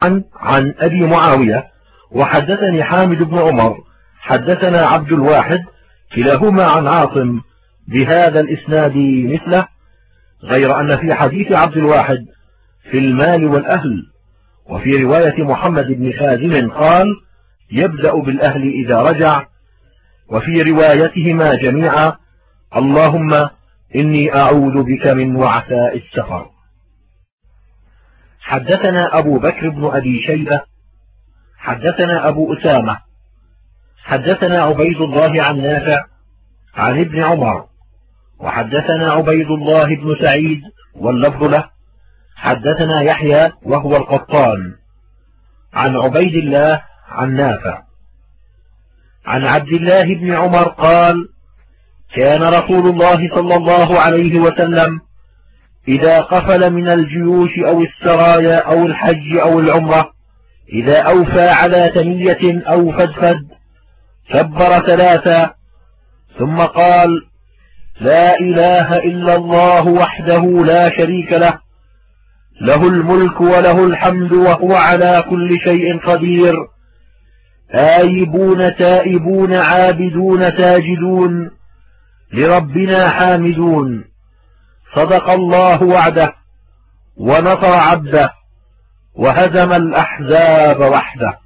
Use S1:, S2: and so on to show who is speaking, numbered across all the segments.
S1: عن أبي معاوية. وحدثني حامد بن عمر حدثنا عبد الواحد كلاهما عن عاصم بهذا الإسناد مثله، غير أن في حديث عبد الواحد في المال والأهل، وفي رواية محمد بن خازم قال يبدأ بالأهل إذا رجع، وفي روايتهما جميعا اللهم إني أعوذ بك من وعثاء السفر. حدثنا أبو بكر بن أبي شيبة حدثنا أبو أسامة حدثنا عبيد الله عن نافع عن ابن عمر، وحدثنا عبيد الله بن سعيد واللفظ له، حدثنا يحيى وهو القطان عن عبيد الله عن نافع عن عبد الله بن عمر قال كان رسول الله صلى الله عليه وسلم إذا قفل من الجيوش أو السرايا أو الحج أو العمرة إذا أوفى على ثنية أو فدفد كبر ثلاثا ثم قال لا إله إلا الله وحده لا شريك له، له الملك وله الحمد وهو على كل شيء قدير، آيبون تائبون عابدون ساجدون لربنا حامدون، صدق الله وعده ونصر عبده وهزم الأحزاب وحده.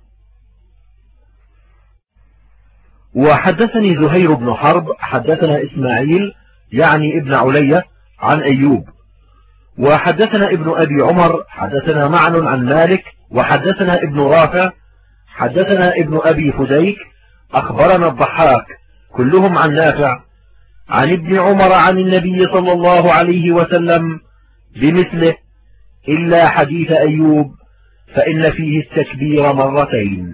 S1: وحدثني زهير بن حرب حدثنا إسماعيل يعني ابن علية عن أيوب، وحدثنا ابن أبي عمر حدثنا معن عن مالك، وحدثنا ابن رافع حدثنا ابن أبي فديك أخبرنا الضحاك كلهم عن نافع عن ابن عمر عن النبي صلى الله عليه وسلم بمثله إلا حديث أيوب فإن فيه التكبير مرتين.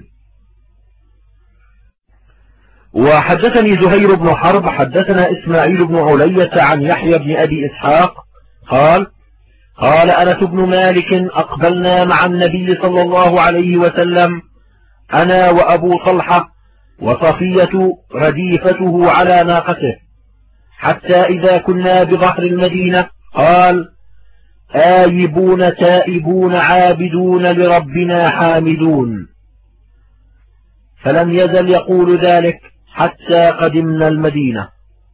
S1: وحدثني زهير بن حرب حدثنا إسماعيل بن علية عن يحيى بن أبي إسحاق قال أنس بن مالك أقبلنا مع النبي صلى الله عليه وسلم أنا وأبو طلحة وصفية رديفته على ناقته، حتى إذا كنا بظهر المدينة قال آيبون تائبون عابدون لربنا حامدون، فلم يزل يقول ذلك حتى قدمنا المدينة.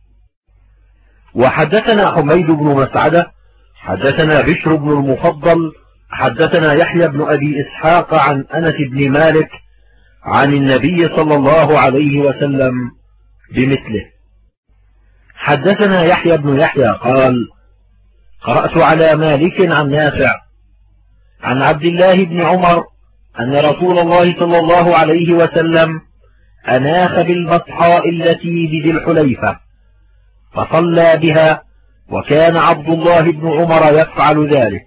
S1: وحدثنا حميد بن مسعدة حدثنا بشر بن المفضل حدثنا يحيى بن أبي إسحاق عن أنس بن مالك عن النبي صلى الله عليه وسلم بمثله. حدثنا يحيى بن يحيى قال قرأت على مالك عن نافع عن عبد الله بن عمر أن رسول الله صلى الله عليه وسلم أناخ بالبطحاء التي بذي الحليفة فصلى بها، وكان عبد الله بن عمر يفعل ذلك.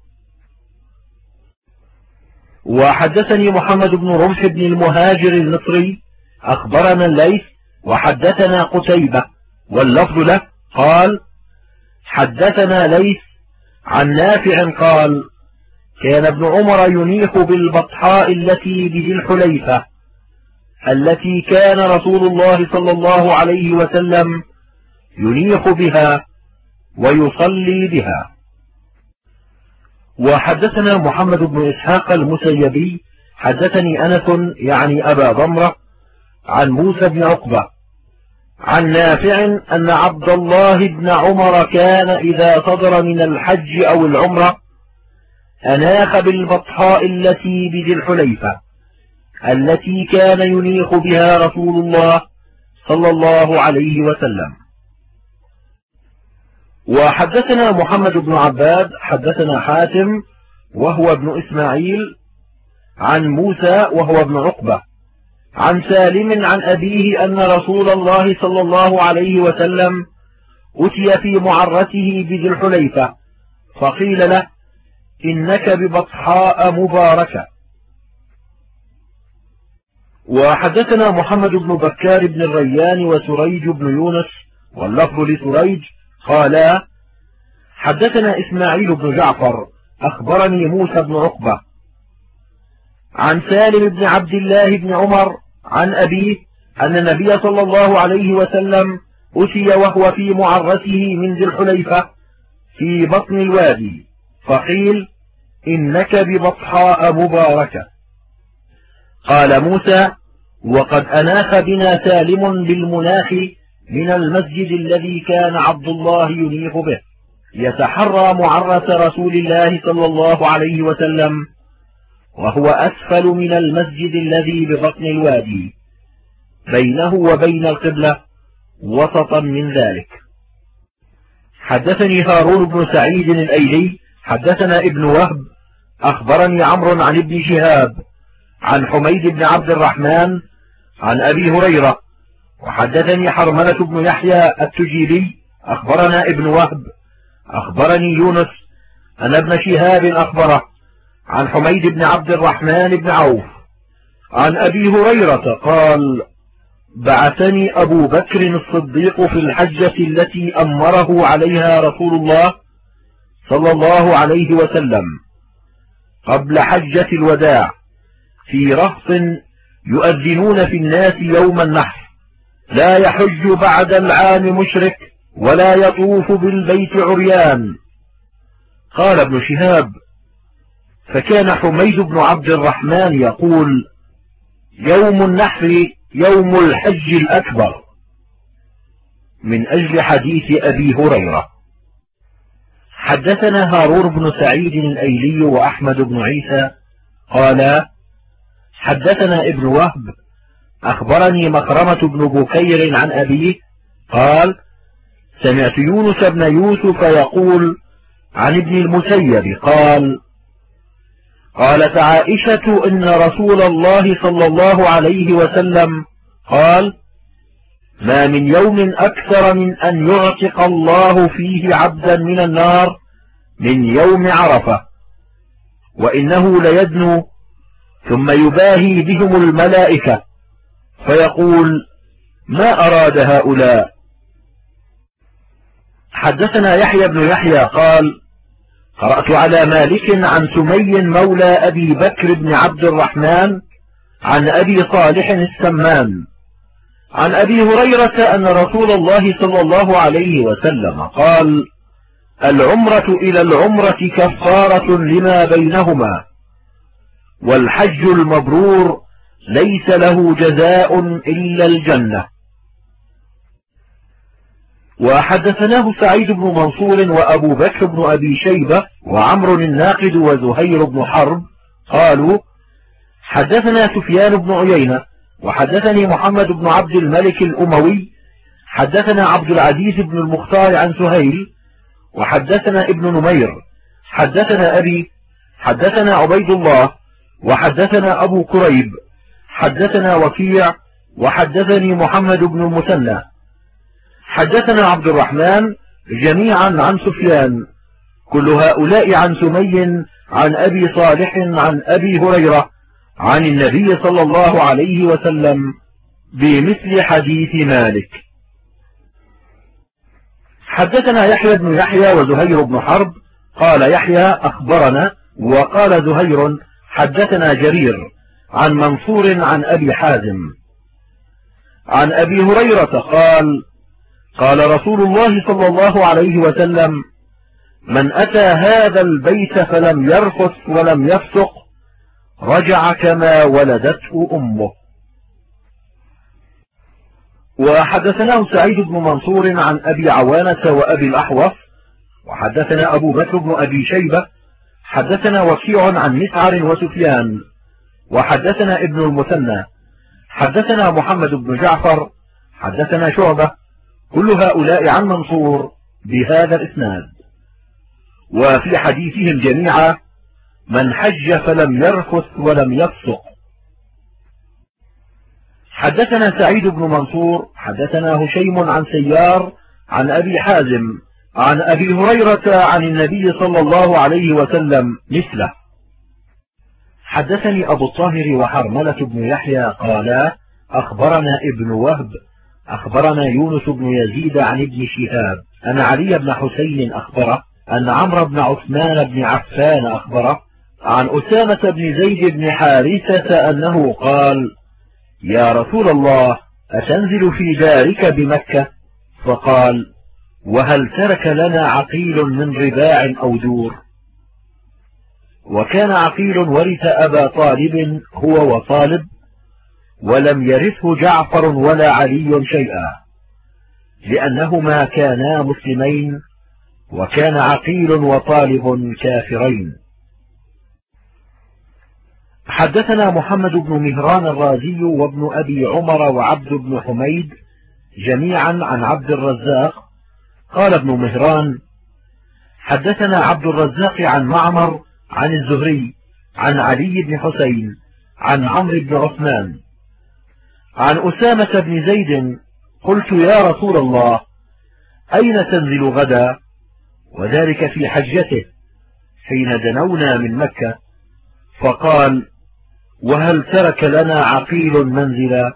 S1: وحدثني محمد بن رمح بن المهاجر المصري أخبرنا الليث وحدثنا قتيبة واللفظ له قال حدثنا ليث عن نافع قال كان ابن عمر ينيخ بالبطحاء التي بذي الحليفة التي كان رسول الله صلى الله عليه وسلم ينيخ بها ويصلي بها. وحدثنا محمد بن إسحاق المسيبي حدثني أنس يعني أبا ضمرة عن موسى بن عقبة عن نافع أن عبد الله بن عمر كان إذا صدر من الحج أو العمرة أناخ بالبطحاء التي بذي الحليفة التي كان ينيخ بها رسول الله صلى الله عليه وسلم. وحدثنا محمد بن عباد حدثنا حاتم وهو ابن إسماعيل عن موسى وهو ابن عقبة عن سالم عن أبيه أن رسول الله صلى الله عليه وسلم أتي في معرته بذي الحليفة فقيل له إنك ببطحاء مباركة. وحدثنا محمد بن بكار بن الريان وسريج بن يونس واللفظ لسريج قالا حدثنا إسماعيل بن جعفر أخبرني موسى بن عقبة عن سالم بن عبد الله بن عمر عن أبيه أن النبي صلى الله عليه وسلم أتي وهو في معرته من ذي الحليفة في بطن الوادي فقيل إنك ببطحاء مباركة. قال موسى: وقد أناخ بنا سالم بالمناخ من المسجد الذي كان عبد الله ينيخ به، يتحرى معرس رسول الله صلى الله عليه وسلم، وهو أسفل من المسجد الذي ببطن الوادي، بينه وبين القبلة وسطا من ذلك. حدثني هارون بن سعيد الأيلي حدثنا ابن وهب أخبرني عمرو عن ابن شهاب عن حميد بن عبد الرحمن عن أبي هريرة. وحدثني حرملة بن يحيى التجيبي أخبرنا ابن وهب أخبرني يونس أن ابن شهاب أخبره عن حميد بن عبد الرحمن بن عوف عن أبي هريرة قال: بعثني أبو بكر الصديق في الحجة التي أمره عليها رسول الله صلى الله عليه وسلم قبل حجة الوداع في رهط يؤذنون في الناس يوم النحر: لا يحج بعد العام مشرك ولا يطوف بالبيت عريان. قال ابن شهاب: فكان حميد بن عبد الرحمن يقول: يوم النحر يوم الحج الأكبر، من أجل حديث أبي هريرة. حدثنا هارون بن سعيد الأيلي وأحمد بن عيسى قال: حدثنا ابن وهب أخبرني مخرمة بن بكير عن أبيه قال: سمعت يونس بن يوسف يقول عن ابن المسيب قال: قالت عائشة إن رسول الله صلى الله عليه وسلم قال: ما من يوم أكثر من أن يعتق الله فيه عبدا من النار من يوم عرفة، وإنه ليدنو ثم يباهي بهم الملائكة فيقول: ما أراد هؤلاء؟ حدثنا يحيى بن يحيى قال: قرأت على مالك عن سمي مولى أبي بكر بن عبد الرحمن عن أبي صالح السمان عن أبي هريرة أن رسول الله صلى الله عليه وسلم قال: العمرة إلى العمرة كفارة لما بينهما، والحج المبرور ليس له جزاء إلا الجنة. وحدثناه سعيد بن منصور وأبو بكر بن أبي شيبة وعمر الناقد وزهير بن حرب قالوا: حدثنا سفيان بن عيينة وحدثني محمد بن عبد الملك الأموي حدثنا عبد العزيز بن المختار عن سهيل وحدثنا ابن نمير حدثنا أبي حدثنا عبيد الله وحدثنا أبو كريب حدثنا وكيع وحدثني محمد بن المثنى حدثنا عبد الرحمن جميعا عن سفيان، كل هؤلاء عن سمي عن أبي صالح عن أبي هريرة عن النبي صلى الله عليه وسلم بمثل حديث مالك. حدثنا يحيى بن يحيى وزهير بن حرب قال يحيى أخبرنا، وقال زهير حدثنا جرير عن منصور عن أبي حازم عن أبي هريرة قال: قال رسول الله صلى الله عليه وسلم: من أتى هذا البيت فلم يرفث ولم يفسق رجع كما ولدته أمه. وحدثناه سعيد بن منصور عن أبي عوانة وأبي الأحوص وحدثنا أبو بكر بن أبي شيبة حدثنا وكيع عن مسعر وسفيان وحدثنا ابن المثنى حدثنا محمد بن جعفر حدثنا شعبة، كل هؤلاء عن منصور بهذا الإسناد. وفي حديثهم جميعا: من حج فلم يرفث ولم يفسق. حدثنا سعيد بن منصور حدثنا هشيم عن سيار عن أبي حازم عن أبي هريرة عن النبي صلى الله عليه وسلم مثله. حدثني أبو الطاهر وحرملة بن يحيى قالا: أخبرنا ابن وهب أخبرنا يونس بن يزيد عن ابن شهاب أن علي بن حسين أخبره أن عمرو بن عثمان بن عفان أخبره عن أسامة بن زيد بن حارثة أنه قال: يا رسول الله، أتنزل في دارك بمكة؟ فقال: وهل ترك لنا عقيل من رباع أو دور؟ وكان عقيل ورث أبا طالب هو وطالب، ولم يرثه جعفر ولا علي شيئا، لأنهما كانا مسلمين، وكان عقيل وطالب كافرين. حدثنا محمد بن مهران الرازي وابن أبي عمر وعبد بن حميد جميعا عن عبد الرزاق. قال ابن مهران: حدثنا عبد الرزاق عن معمر عن الزهري عن علي بن حسين عن عمرو بن عثمان عن أسامة بن زيد: قلت يا رسول الله أين تنزل غدا؟ وذلك في حجته حين دنونا من مكة، فقال: وهل ترك لنا عقيل منزلا؟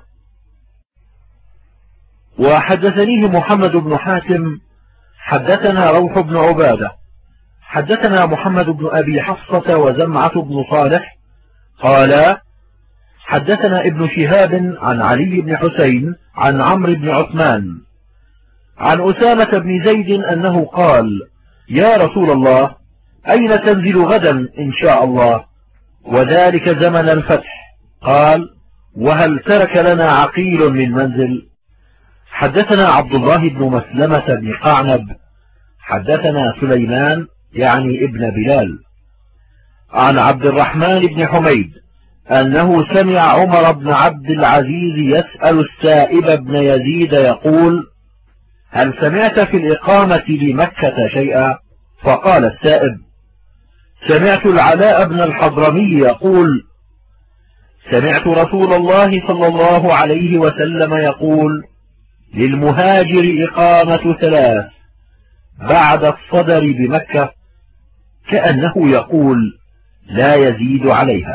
S1: وحدثنيه محمد بن حاتم حدثنا روح بن عبادة حدثنا محمد بن أبي حفصة وزمعة بن صالح قال: حدثنا ابن شهاب عن علي بن حسين عن عمرو بن عثمان عن أسامة بن زيد أنه قال: يا رسول الله أين تنزل غدا إن شاء الله؟ وذلك زمن الفتح. قال: وهل ترك لنا عقيل من منزل؟ حدثنا عبد الله بن مسلمة بن قعنب حدثنا سليمان يعني ابن بلال عن عبد الرحمن بن حميد أنه سمع عمر بن عبد العزيز يسأل السائب بن يزيد يقول: هل سمعت في الإقامة بمكة شيئا؟ فقال السائب: سمعت العلاء بن الحضرمي يقول: سمعت رسول الله صلى الله عليه وسلم يقول: للمهاجر إقامة 3 بعد الصدر بمكة، كأنه يقول: لا يزيد عليها.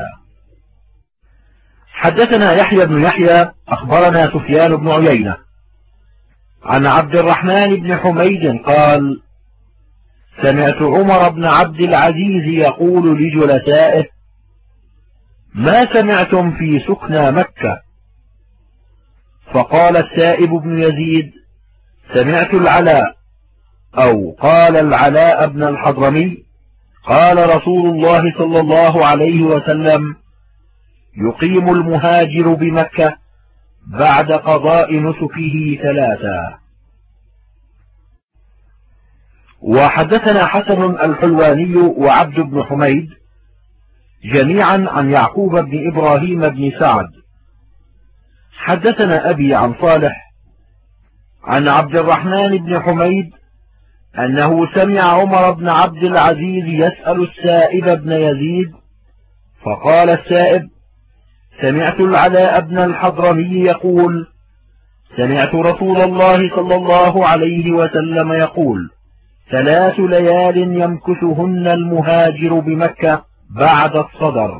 S1: حدثنا يحيى بن يحيى أخبرنا سفيان بن عيينة عن عبد الرحمن بن حميد قال: سمعت عمر بن عبد العزيز يقول لجلسائه: ما سمعتم في سكنى مكة؟ فقال السائب بن يزيد: سمعت العلاء، أو قال العلاء بن الحضرمي: قال رسول الله صلى الله عليه وسلم: يقيم المهاجر بمكة بعد قضاء نسكه 3. وحدثنا حسن الحلواني وعبد بن حميد جميعا عن يعقوب بن إبراهيم بن سعد حدثنا أبي عن صالح عن عبد الرحمن بن حميد أنه سمع عمر بن عبد العزيز يسأل السائب بن يزيد، فقال السائب: سمعت العلاء بن الحضرمي يقول: سمعت رسول الله صلى الله عليه وسلم يقول: 3 ليال يمكثهن المهاجر بمكة بعد الصدر.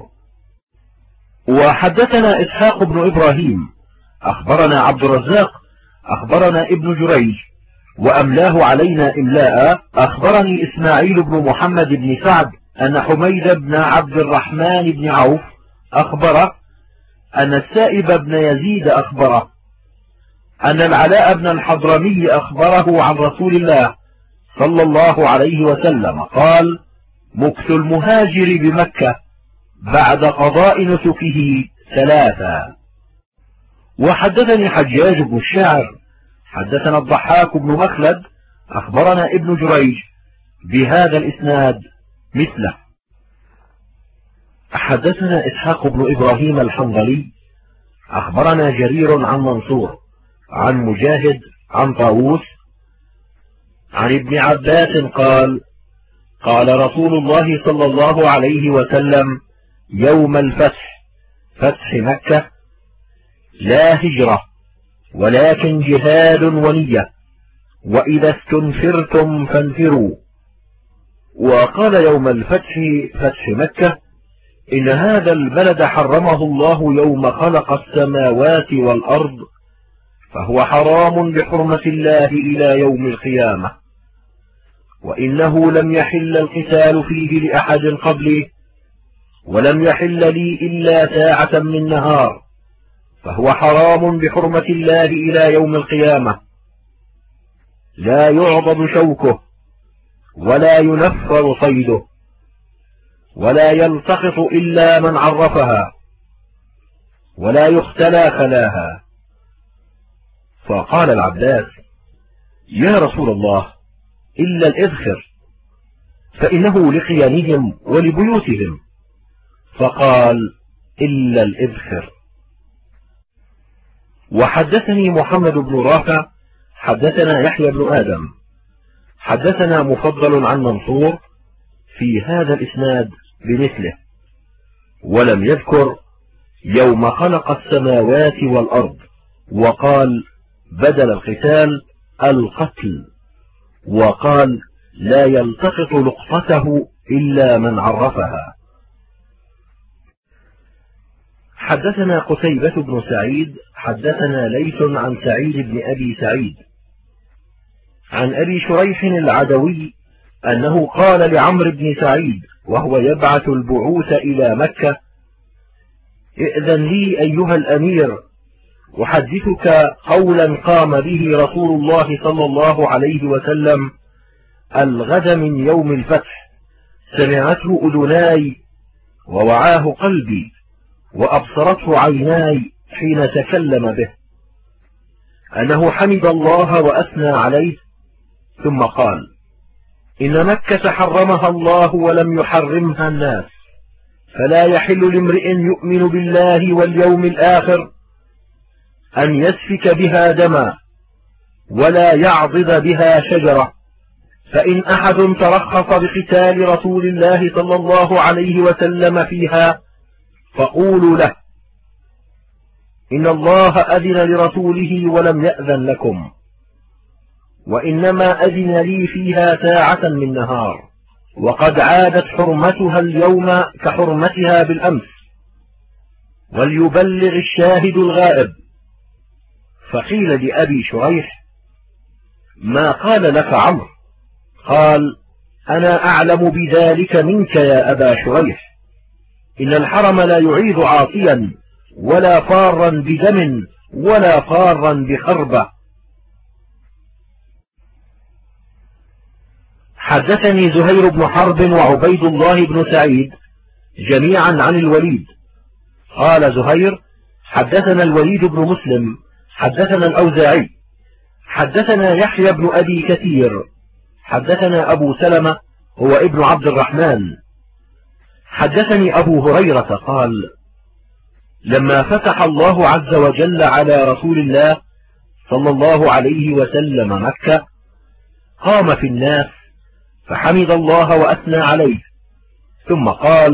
S1: وحدثنا إسحاق بن إبراهيم أخبرنا عبد الرزاق أخبرنا ابن جريج وأملاه علينا إملاء أخبرني إسماعيل بن محمد بن سعد أن حميد بن عبد الرحمن بن عوف أخبره أن السائب بن يزيد أخبره أن العلاء بن الحضرمي أخبره عن رسول الله صلى الله عليه وسلم قال: مكث المهاجر بمكة بعد قضاء نسكه 3. وحدثني حجاج بن الشاعر حدثنا الضحاك بن مخلد أخبرنا ابن جريج بهذا الإسناد مثله. حدثنا إسحاق بن إبراهيم الحنظلي أخبرنا جرير عن منصور عن مجاهد عن طاووس عن ابن عباس قال: قال رسول الله صلى الله عليه وسلم يوم الفتح، فتح مكة: لا هجرة ولكن جهاد ونية، وإذا استنفرتم فانفروا. وقال يوم الفتح، فتح مكة: إن هذا البلد حرمه الله يوم خلق السماوات والأرض، فهو حرام بحرمة الله إلى يوم القيامة، وإنه لم يحل القتال فيه لأحد قبلي، ولم يحل لي إلا ساعة من نهار، فهو حرام بحرمة الله إلى يوم القيامة، لا يعضد شوكه ولا ينفر صيده. ولا يلتقط إلا من عرفها، ولا يختلى خلاها. فقال العباس: يا رسول الله، إلا الإذخر، فإنه لقيانهم ولبيوتهم. فقال: إلا الإذخر. وحدثني محمد بن رافع حدثنا يحيى بن آدم حدثنا مفضل عن منصور في هذا الإسناد بمثله، ولم يذكر يوم خلق السماوات والأرض، وقال بدل القتال القتل، وقال لا يلتقط لقطته إلا من عرفها. حدثنا قتيبة بن سعيد حدثنا ليث عن سعيد بن أبي سعيد عن أبي شريح العدوي أنه قال لعمرو بن سعيد وهو يبعث البعوث إلى مكة: ائذن لي أيها الأمير أحدثك قولا قام به رسول الله صلى الله عليه وسلم الغد من يوم الفتح، سمعته أذناي ووعاه قلبي وأبصرته عيناي حين تكلم به، أنه حمد الله وأثنى عليه، ثم قال: إن مكة حرمها الله ولم يحرمها الناس، فلا يحل لامرئ يؤمن بالله واليوم الآخر أن يسفك بها دما ولا يعضد بها شجرة، فإن أحد ترخص بقتال رسول الله صلى الله عليه وسلم فيها فقولوا له: إن الله أذن لرسوله ولم يأذن لكم، وإنما أذن لي فيها ساعة من نهار، وقد عادت حرمتها اليوم كحرمتها بالأمس، وليبلغ الشاهد الغائب. فقيل لأبي شريح: ما قال لك عمرو؟ قال: أنا أعلم بذلك منك يا أبا شريح، إن الحرم لا يعيد عاصيا ولا فارا بدم ولا فارا بخربة. حدثني زهير بن حرب وعبيد الله بن سعيد جميعا عن الوليد. قال زهير: حدثنا الوليد بن مسلم حدثنا الأوزاعي حدثنا يحيى بن أبي كثير حدثنا أبو سلمة هو ابن عبد الرحمن حدثني أبو هريرة قال: لما فتح الله عز وجل على رسول الله صلى الله عليه وسلم مكة، قام في الناس فحمد الله وأثنى عليه، ثم قال: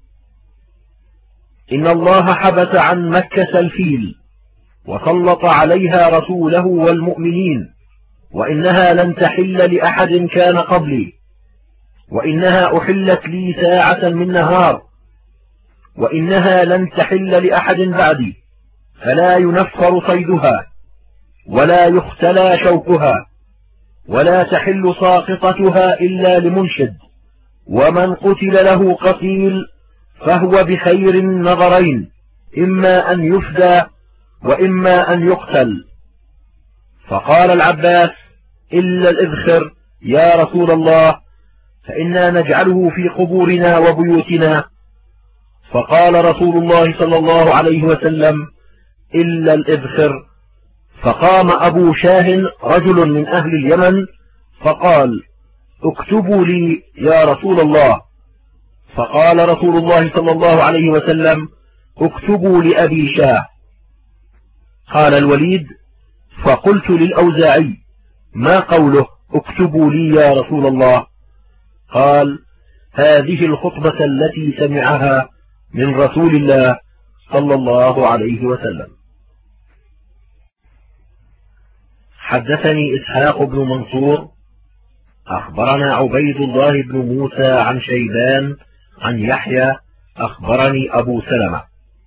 S1: إن الله حبس عن مكة الفيل وسلط عليها رسوله والمؤمنين، وإنها لن تحل لأحد كان قبلي، وإنها أحلت لي ساعة من نهار، وإنها لن تحل لأحد بعدي، فلا ينفر صيدها ولا يختلى شوكها، ولا تحل ساقطتها إلا لمنشد، ومن قتل له قتيل فهو بخير النظرين، إما أن يفدى وإما أن يقتل. فقال العباس: إلا الإذخر يا رسول الله، فإنا نجعله في قبورنا وبيوتنا. فقال رسول الله صلى الله عليه وسلم: إلا الإذخر. فقام أبو شاه رجل من أهل اليمن فقال: اكتبوا لي يا رسول الله. فقال رسول الله صلى الله عليه وسلم: اكتبوا لأبي شاه. قال الوليد: فقلت للأوزاعي: ما قوله اكتبوا لي يا رسول الله؟ قال: هذه الخطبة التي سمعها من رسول الله صلى الله عليه وسلم. حدثني إسحاق بن منصور أخبرنا عبيد الله بن موسى عن شيبان عن يحيى أخبرني أبو سلمة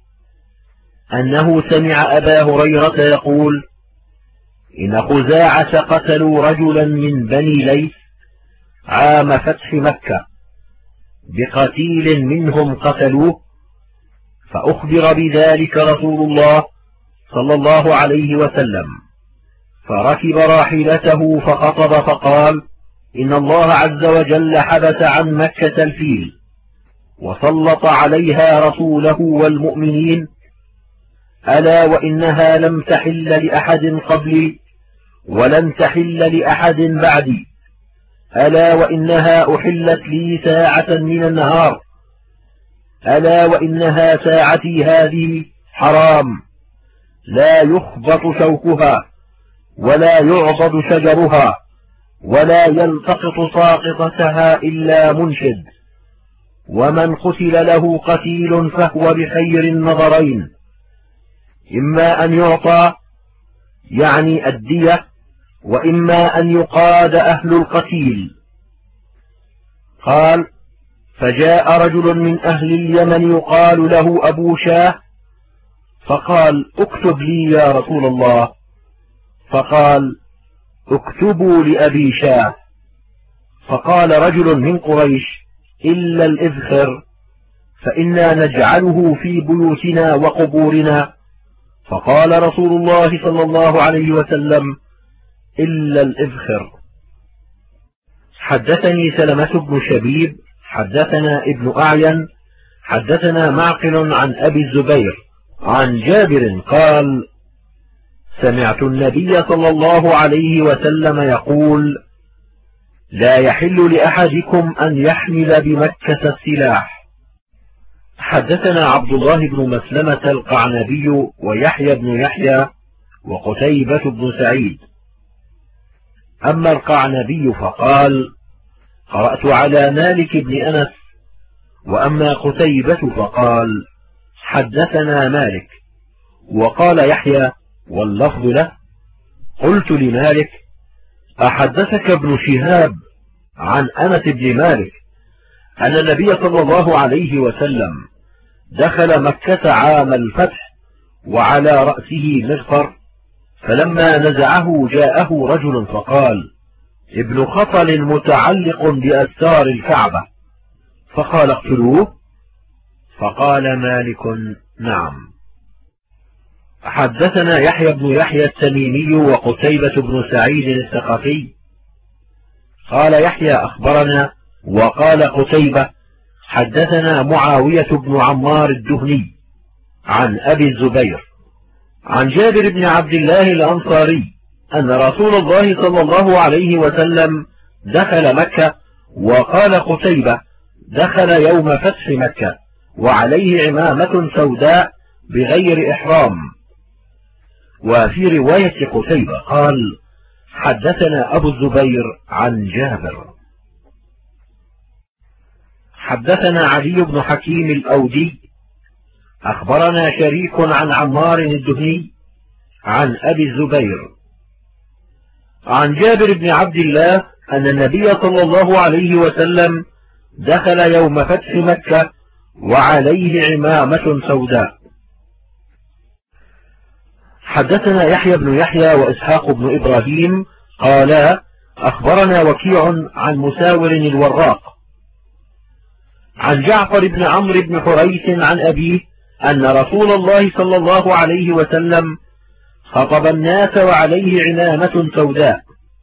S1: أنه سمع أبا هريرة يقول: إن خزاعة قتلوا رجلا من بني ليث عام فتح مكة بقتيل منهم قتلوه، فأخبر بذلك رسول الله صلى الله عليه وسلم، فركب راحلته فخطب فقال: إن الله عز وجل حبس عن مكة الفيل، وسلط عليها رسوله والمؤمنين: ألا وإنها لم تحل لأحد قبلي ولن تحل لأحد بعدي، ألا وإنها أحلت لي ساعة من النهار، ألا وإنها ساعتي هذه حرام، لا يخبط شوكها ولا يعضد شجرها ولا يلتقط ساقطتها إلا منشد، ومن قتل له قتيل فهو بخير النظرين، إما أن يعطى يعني الدية، وإما أن يقاد أهل القتيل. قال: فجاء رجل من أهل اليمن يقال له أبو شاه، فقال: اكتب لي يا رسول الله. فقال: اكتبوا لأبي شاه. فقال رجل من قريش: إلا الإذخر فإنا نجعله في بيوتنا وقبورنا. فقال رسول الله صلى الله عليه وسلم: إلا الإذخر. حدثني سلمة بن شبيب حدثنا ابن أعين حدثنا معقل عن أبي الزبير عن جابر قال: سمعت النبي صلى الله عليه وسلم يقول: لا يحل لأحدكم أن يحمل بمكة السلاح. حدثنا عبد الله بن مسلمة القعنبي ويحيى بن يحيى وقتيبة بن سعيد. أما القعنبي فقال: قرأت على مالك بن أنس. وأما قتيبة فقال: حدثنا مالك. وقال يحيى واللفظ له: قلت لمالك: أحدثك ابن شهاب عن أنس بن مالك أن النبي صلى الله عليه وسلم دخل مكة عام الفتح وعلى رأسه مغفر، فلما نزعه جاءه رجل فقال: ابن خطل متعلق بأستار الكعبة، فقال: اقتلوه. فقال مالك: نعم. حدثنا يحيى بن يحيى التميمي وقتيبة بن سعيد الثقفي. قال يحيى: أخبرنا. وقال قتيبة: حدثنا معاوية بن عمار الدهني عن أبي الزبير عن جابر بن عبد الله الأنصاري أن رسول الله صلى الله عليه وسلم دخل مكة. وقال قتيبة: دخل يوم فتح مكة وعليه عمامة سوداء بغير إحرام. وفي رواية قتيبة قال: حدثنا أبو الزبير عن جابر. حدثنا علي بن حكيم الأودي أخبرنا شريك عن عمار الدهني عن أبي الزبير عن جابر بن عبد الله أن النبي صلى الله عليه وسلم دخل يوم فتح مكة وعليه عمامة سوداء. حدثنا يحيى بن يحيى وإسحاق بن إبراهيم قالا: أخبرنا وكيع عن مساور الوراق عن جعفر بن عمرو بن حريث عن أبيه أن رسول الله صلى الله عليه وسلم خطب الناس وعليه عمامة سوداء.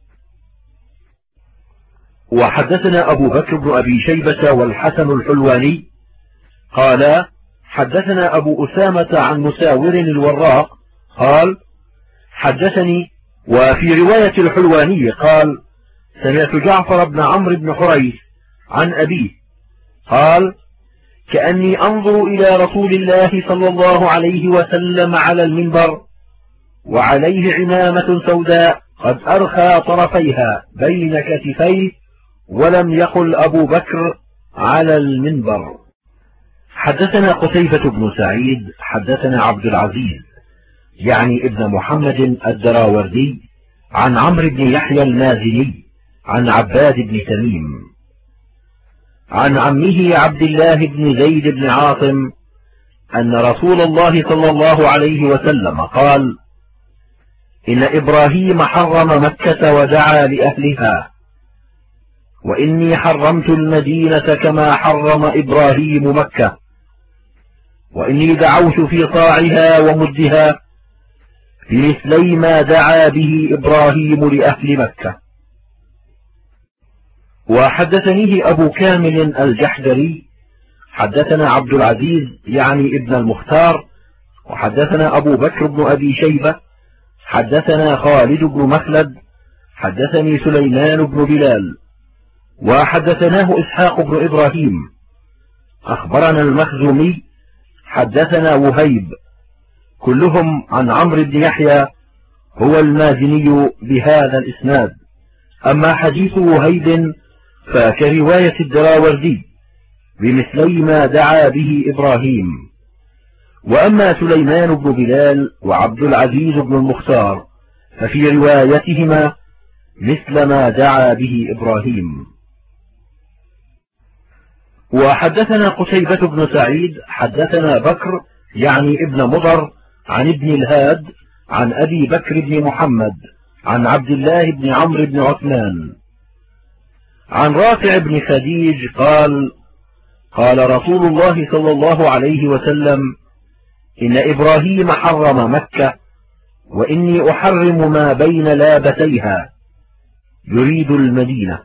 S1: وحدثنا أبو بكر بن أبي شيبة والحسن الحلواني قالا: حدثنا أبو أسامة عن مساور الوراق قال: حدثني. وفي رواية الحلواني قال: سمعت جعفر بن عمرو بن حريث عن أبيه قال: كأني أنظر إلى رسول الله صلى الله عليه وسلم على المنبر وعليه عمامة سوداء قد أرخى طرفيها بين كتفيه، ولم يقل أبو بكر على المنبر. حدثنا قتيبة بن سعيد حدثنا عبد العزيز يعني ابن محمد الدراوردي عن عمرو بن يحيى المازني عن عباد بن تميم عن عمه عبد الله بن زيد بن عاصم أن رسول الله صلى الله عليه وسلم قال: إن إبراهيم حرم مكة ودعا لأهلها، وإني حرمت المدينة كما حرم إبراهيم مكة، وإني دعوت في صاعها ومدها بمثلي ما دعا به إبراهيم لأهل مكة. وحدثنيه أبو كامل الجحدري حدثنا عبد العزيز يعني ابن المختار، وحدثنا أبو بكر بن أبي شيبة، حدثنا خالد بن مخلد، حدثني سليمان بن بلال، وحدثناه إسحاق بن إبراهيم، أخبرنا المخزومي، حدثنا وهيب، كلهم عن عمرو بن يحيى هو المازني بهذا الإسناد. أما حديث وهيب فكرواية الدراوردي بمثلي ما دعا به إبراهيم. وأما سليمان بن بلال وعبد العزيز بن المختار ففي روايتهما مثل ما دعا به إبراهيم. وحدثنا قتيبة بن سعيد حدثنا بكر يعني ابن مضر عن ابن الهاد عن أبي بكر بن محمد عن عبد الله بن عمرو بن عثمان عن رافع بن خديج قال: قال رسول الله صلى الله عليه وسلم: إن إبراهيم حرم مكة وإني أحرم ما بين لابتيها، يريد المدينة.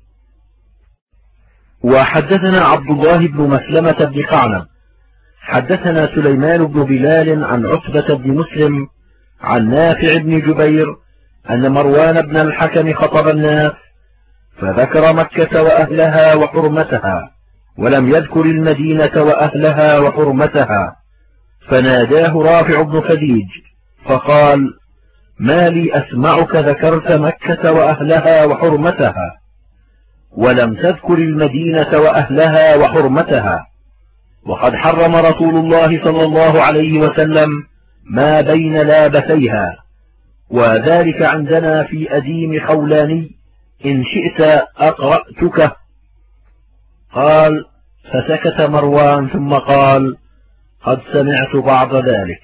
S1: وحدثنا عبد الله بن مسلمة بن قعنب حدثنا سليمان بن بلال عن عتبة بن مسلم عن نافع بن جبير أن مروان بن الحكم خطب الناس فذكر مكة وأهلها وحرمتها ولم يذكر المدينة وأهلها وحرمتها، فناداه رافع بن خديج فقال: ما لي أسمعك ذكرت مكة وأهلها وحرمتها ولم تذكر المدينة وأهلها وحرمتها، وقد حرم رسول الله صلى الله عليه وسلم ما بين لابتيها، وذلك عندنا في أديم خولاني، إن شئت أقرأتك. قال: فسكت مروان ثم قال: قد سمعت بعض ذلك.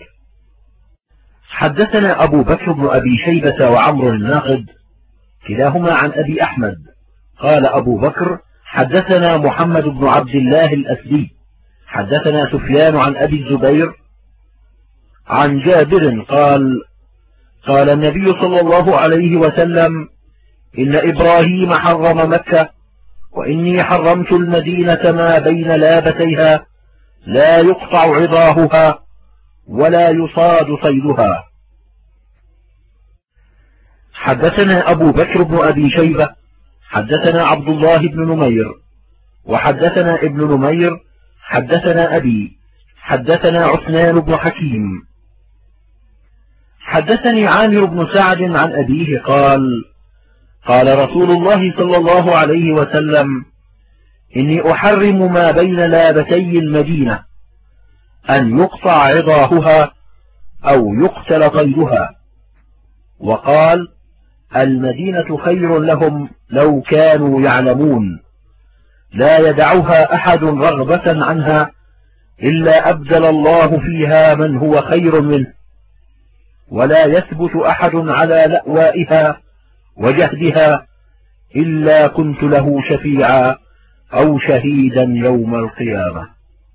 S1: حدثنا أبو بكر بن أبي شيبة وعمرو الناقد كلاهما عن أبي أحمد قال أبو بكر: حدثنا محمد بن عبد الله الأسدي حدثنا سفيان عن أبي الزبير عن جابر قال: قال النبي صلى الله عليه وسلم: إن إبراهيم حرم مكة وإني حرمت المدينة ما بين لابتيها، لا يقطع عظاهها ولا يصاد صيدها. حدثنا أبو بكر بن أبي شيبة حدثنا عبد الله بن نمير وحدثنا ابن نمير حدثنا أبي حدثنا عثمان بن حكيم حدثني عامر بن سعد عن أبيه قال: قال رسول الله صلى الله عليه وسلم: إني أحرم ما بين لابتي المدينة، أن يقطع عظاهها أو يقتل قيدها. وقال: المدينة خير لهم لو كانوا يعلمون، لا يدعها أحد رغبة عنها إلا أبدل الله فيها من هو خير منه، ولا يثبت أحد على لأوائها وجهدها إلا كنت له شفيعا أو شهيدا يوم القيامة.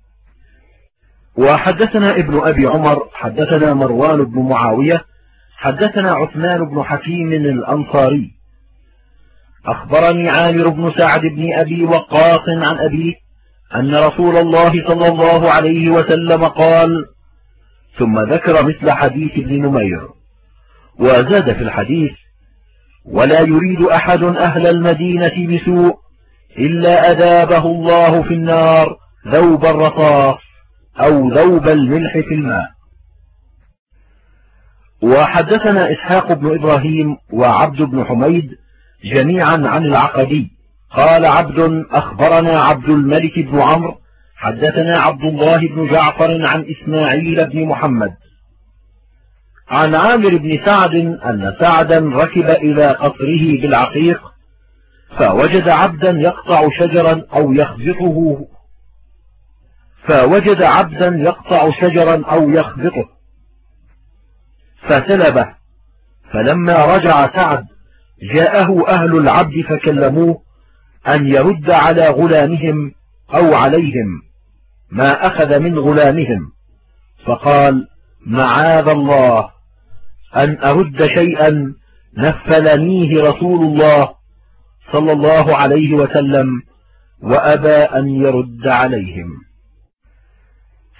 S1: وحدثنا ابن أبي عمر حدثنا مروان بن معاوية حدثنا عثمان بن حكيم الأنصاري أخبرني عامر بن سعد بن أبي وقاص عن أبيه أن رسول الله صلى الله عليه وسلم قال: ثم ذكر مثل حديث ابن نمير، وزاد في الحديث: ولا يريد أحد أهل المدينة بسوء إلا أذابه الله في النار ذوب الرصاص أو ذوب الملح في الماء. وحدثنا إسحاق بن إبراهيم وعبد بن حميد جميعا عن العقدي قال عبد: أخبرنا عبد الملك بن عمرو حدثنا عبد الله بن جعفر عن إسماعيل بن محمد عن عامر بن سعد أن سعدا ركب إلى قصره بالعقيق فوجد عبدا يقطع شجرا أو يخبطه فسلبه، فلما رجع سعد جاءه أهل العبد فكلموه أن يرد على غلامهم أو عليهم ما أخذ من غلامهم، فقال: معاذ الله أن أرد شيئا نفلنيه رسول الله صلى الله عليه وسلم، وأبى أن يرد عليهم.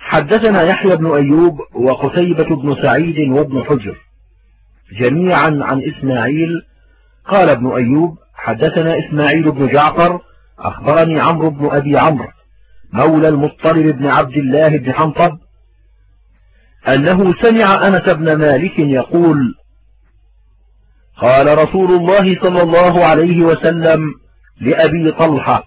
S1: حدثنا يحيى بن أيوب وقتيبة بن سعيد وابن حجر جميعا عن إسماعيل. قال ابن أيوب حدثنا إسماعيل بن جعفر أخبرني عمرو بن أبي عمرو مولى المطلب بن عبد الله بن حنطب أنه سمع أنس بن مالك يقول: قال رسول الله صلى الله عليه وسلم لأبي طلحة: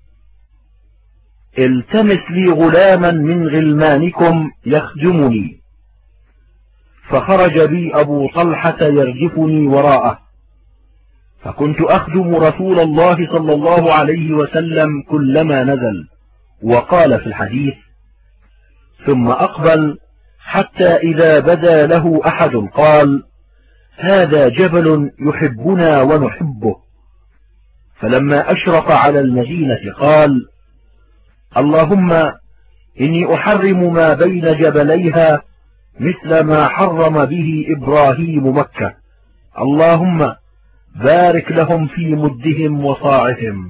S1: التمس لي غلاما من غلمانكم يخدمني. فخرج بي أبو طلحة يرجفني وراءه، فكنت أخدم رسول الله صلى الله عليه وسلم كلما نزل. وقال في الحديث: ثم أقبل حتى إذا بدا له أحد قال: هذا جبل يحبنا ونحبه. فلما أشرف على المدينة قال: اللهم إني أحرم ما بين جبليها مثل ما حرم به إبراهيم مكة، اللهم بارك لهم في مدهم وصاعهم.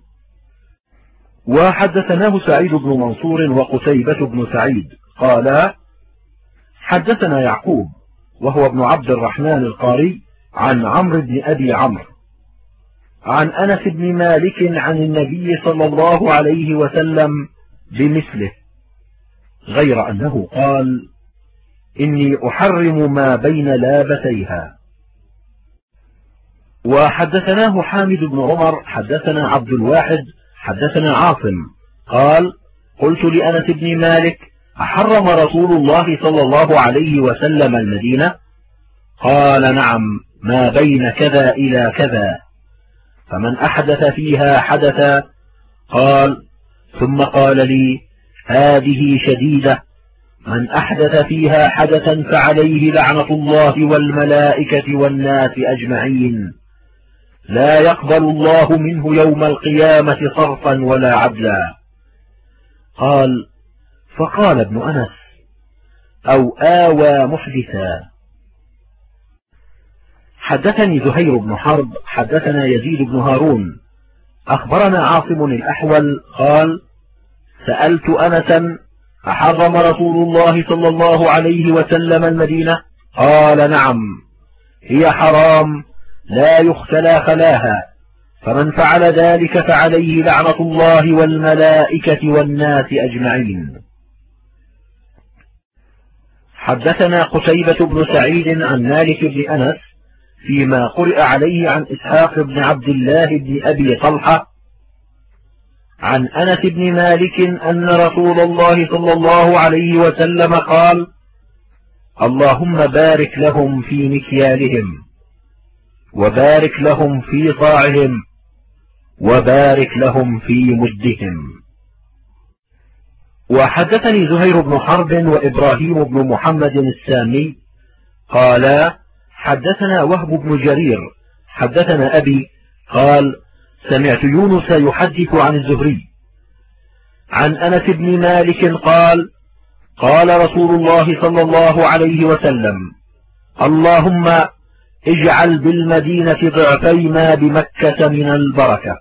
S1: وحدثناه سعيد بن منصور وقتيبة بن سعيد قال: حدثنا يعقوب وهو ابن عبد الرحمن القاري عن عمرو بن أبي عمرو عن أنس بن مالك عن النبي صلى الله عليه وسلم بمثله، غير أنه قال: إني أحرم ما بين لابتيها. وحدثناه حامد بن عمر حدثنا عبد الواحد حدثنا عاصم قال: قلت لأنس بن مالك: أحرم رسول الله صلى الله عليه وسلم المدينة؟ قال: نعم، ما بين كذا إلى كذا. فمن أحدث فيها حدثا. قال: ثم قال لي: هذه شديدة، من أحدث فيها حدثا فعليه لعنة الله والملائكة والناس أجمعين، لا يقبل الله منه يوم القيامة صرفا ولا عدلا. قال: فقال ابن أنس: أو آوى محدثا. حدثني زهير بن حرب حدثنا يزيد بن هارون أخبرنا عاصم الأحول قال: سألت أنسا: أحرم رسول الله صلى الله عليه وسلم المدينة؟ قال: نعم، هي حرام لا يختلى خلاها، فمن فعل ذلك فعليه لعنة الله والملائكة والناس أجمعين. حدثنا قتيبة بن سعيد عن مالك بن أنس فيما قرئ عليه عن إسحاق بن عبد الله بن أبي طلحة عن أنس بن مالك أن رسول الله صلى الله عليه وسلم قال: اللهم بارك لهم في مكيالهم، وبارك لهم في صاعهم، وبارك لهم في مدهم. وحدثني زهير بن حرب وإبراهيم بن محمد السامي قالا: حدثنا وهب بن جرير حدثنا أبي قال: سمعت يونس يحدث عن الزهري عن أنس بن مالك قال: قال رسول الله صلى الله عليه وسلم: اللهم اجعل بالمدينة ضعفي ما بمكة من البركة.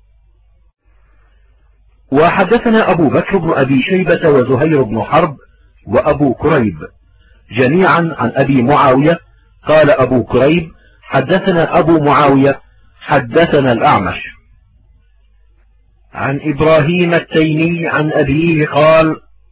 S1: وحدثنا أبو بكر بن أبي شيبة وزهير بن حرب وأبو كريب جميعا عن أبي معاوية قال أبو كريب: حدثنا أبو معاوية حدثنا الأعمش عن إبراهيم التيمي عن أبيه قال: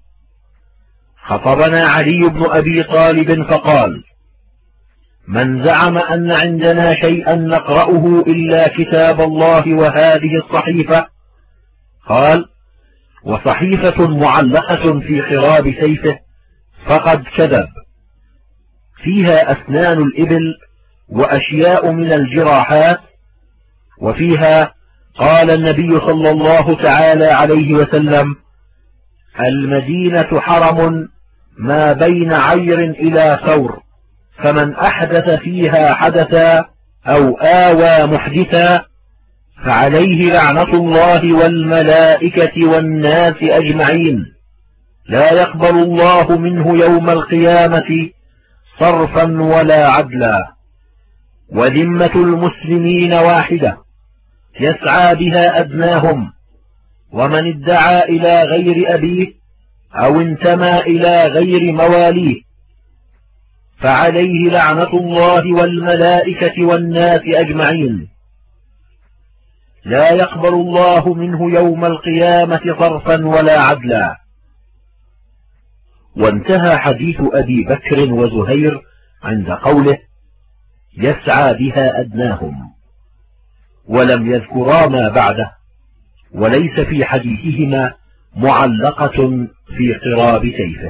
S1: خطبنا علي بن أبي طالب فقال: من زعم أن عندنا شيئا نقرأه إلا كتاب الله وهذه الصحيفة، قال: وصحيفة معلقة في خراب سيفه، فقد كذب، فيها أسنان الإبل وأشياء من الجراحات، وفيها قال النبي صلى الله تعالى عليه وسلم: المدينة حرم ما بين عير إلى ثور، فمن أحدث فيها حدثا أو آوى محدثا فعليه لعنة الله والملائكة والناس أجمعين، لا يقبل الله منه يوم القيامة صرفا ولا عدلا. وذمة المسلمين واحدة يسعى بها أدناهم، ومن ادعى إلى غير أبيه أو انتمى إلى غير مواليه فعليه لعنة الله والملائكة والناس أجمعين، لا يقبل الله منه يوم القيامة صرفا ولا عدلا. وانتهى حديث أبي بكر وزهير عند قوله يسعى بها أدناهم، ولم يذكرا ما بعده، وليس في حديثهما معلقة في قراب سيفه.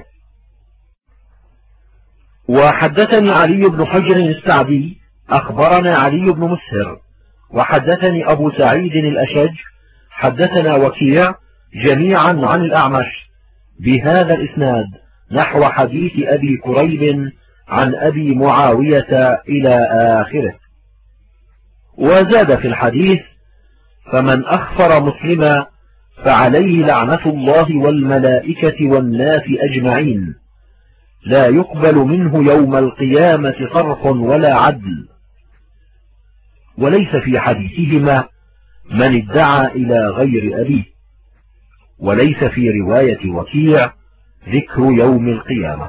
S1: وحدثني علي بن حجر السعدي أخبرنا علي بن مسهر وحدثني أبو سعيد الأشج حدثنا وكيع جميعا عن الأعمش بهذا الإسناد نحو حديث أبي كريب عن أبي معاوية إلى آخره. وزاد في الحديث فمن أخفر مسلما فعليه لعنة الله والملائكة والناس أجمعين، لا يقبل منه يوم القيامة صرف ولا عدل. وليس في حديثهما من ادعى إلى غير أبيه، وليس في رواية وكيع ذكر يوم القيامة.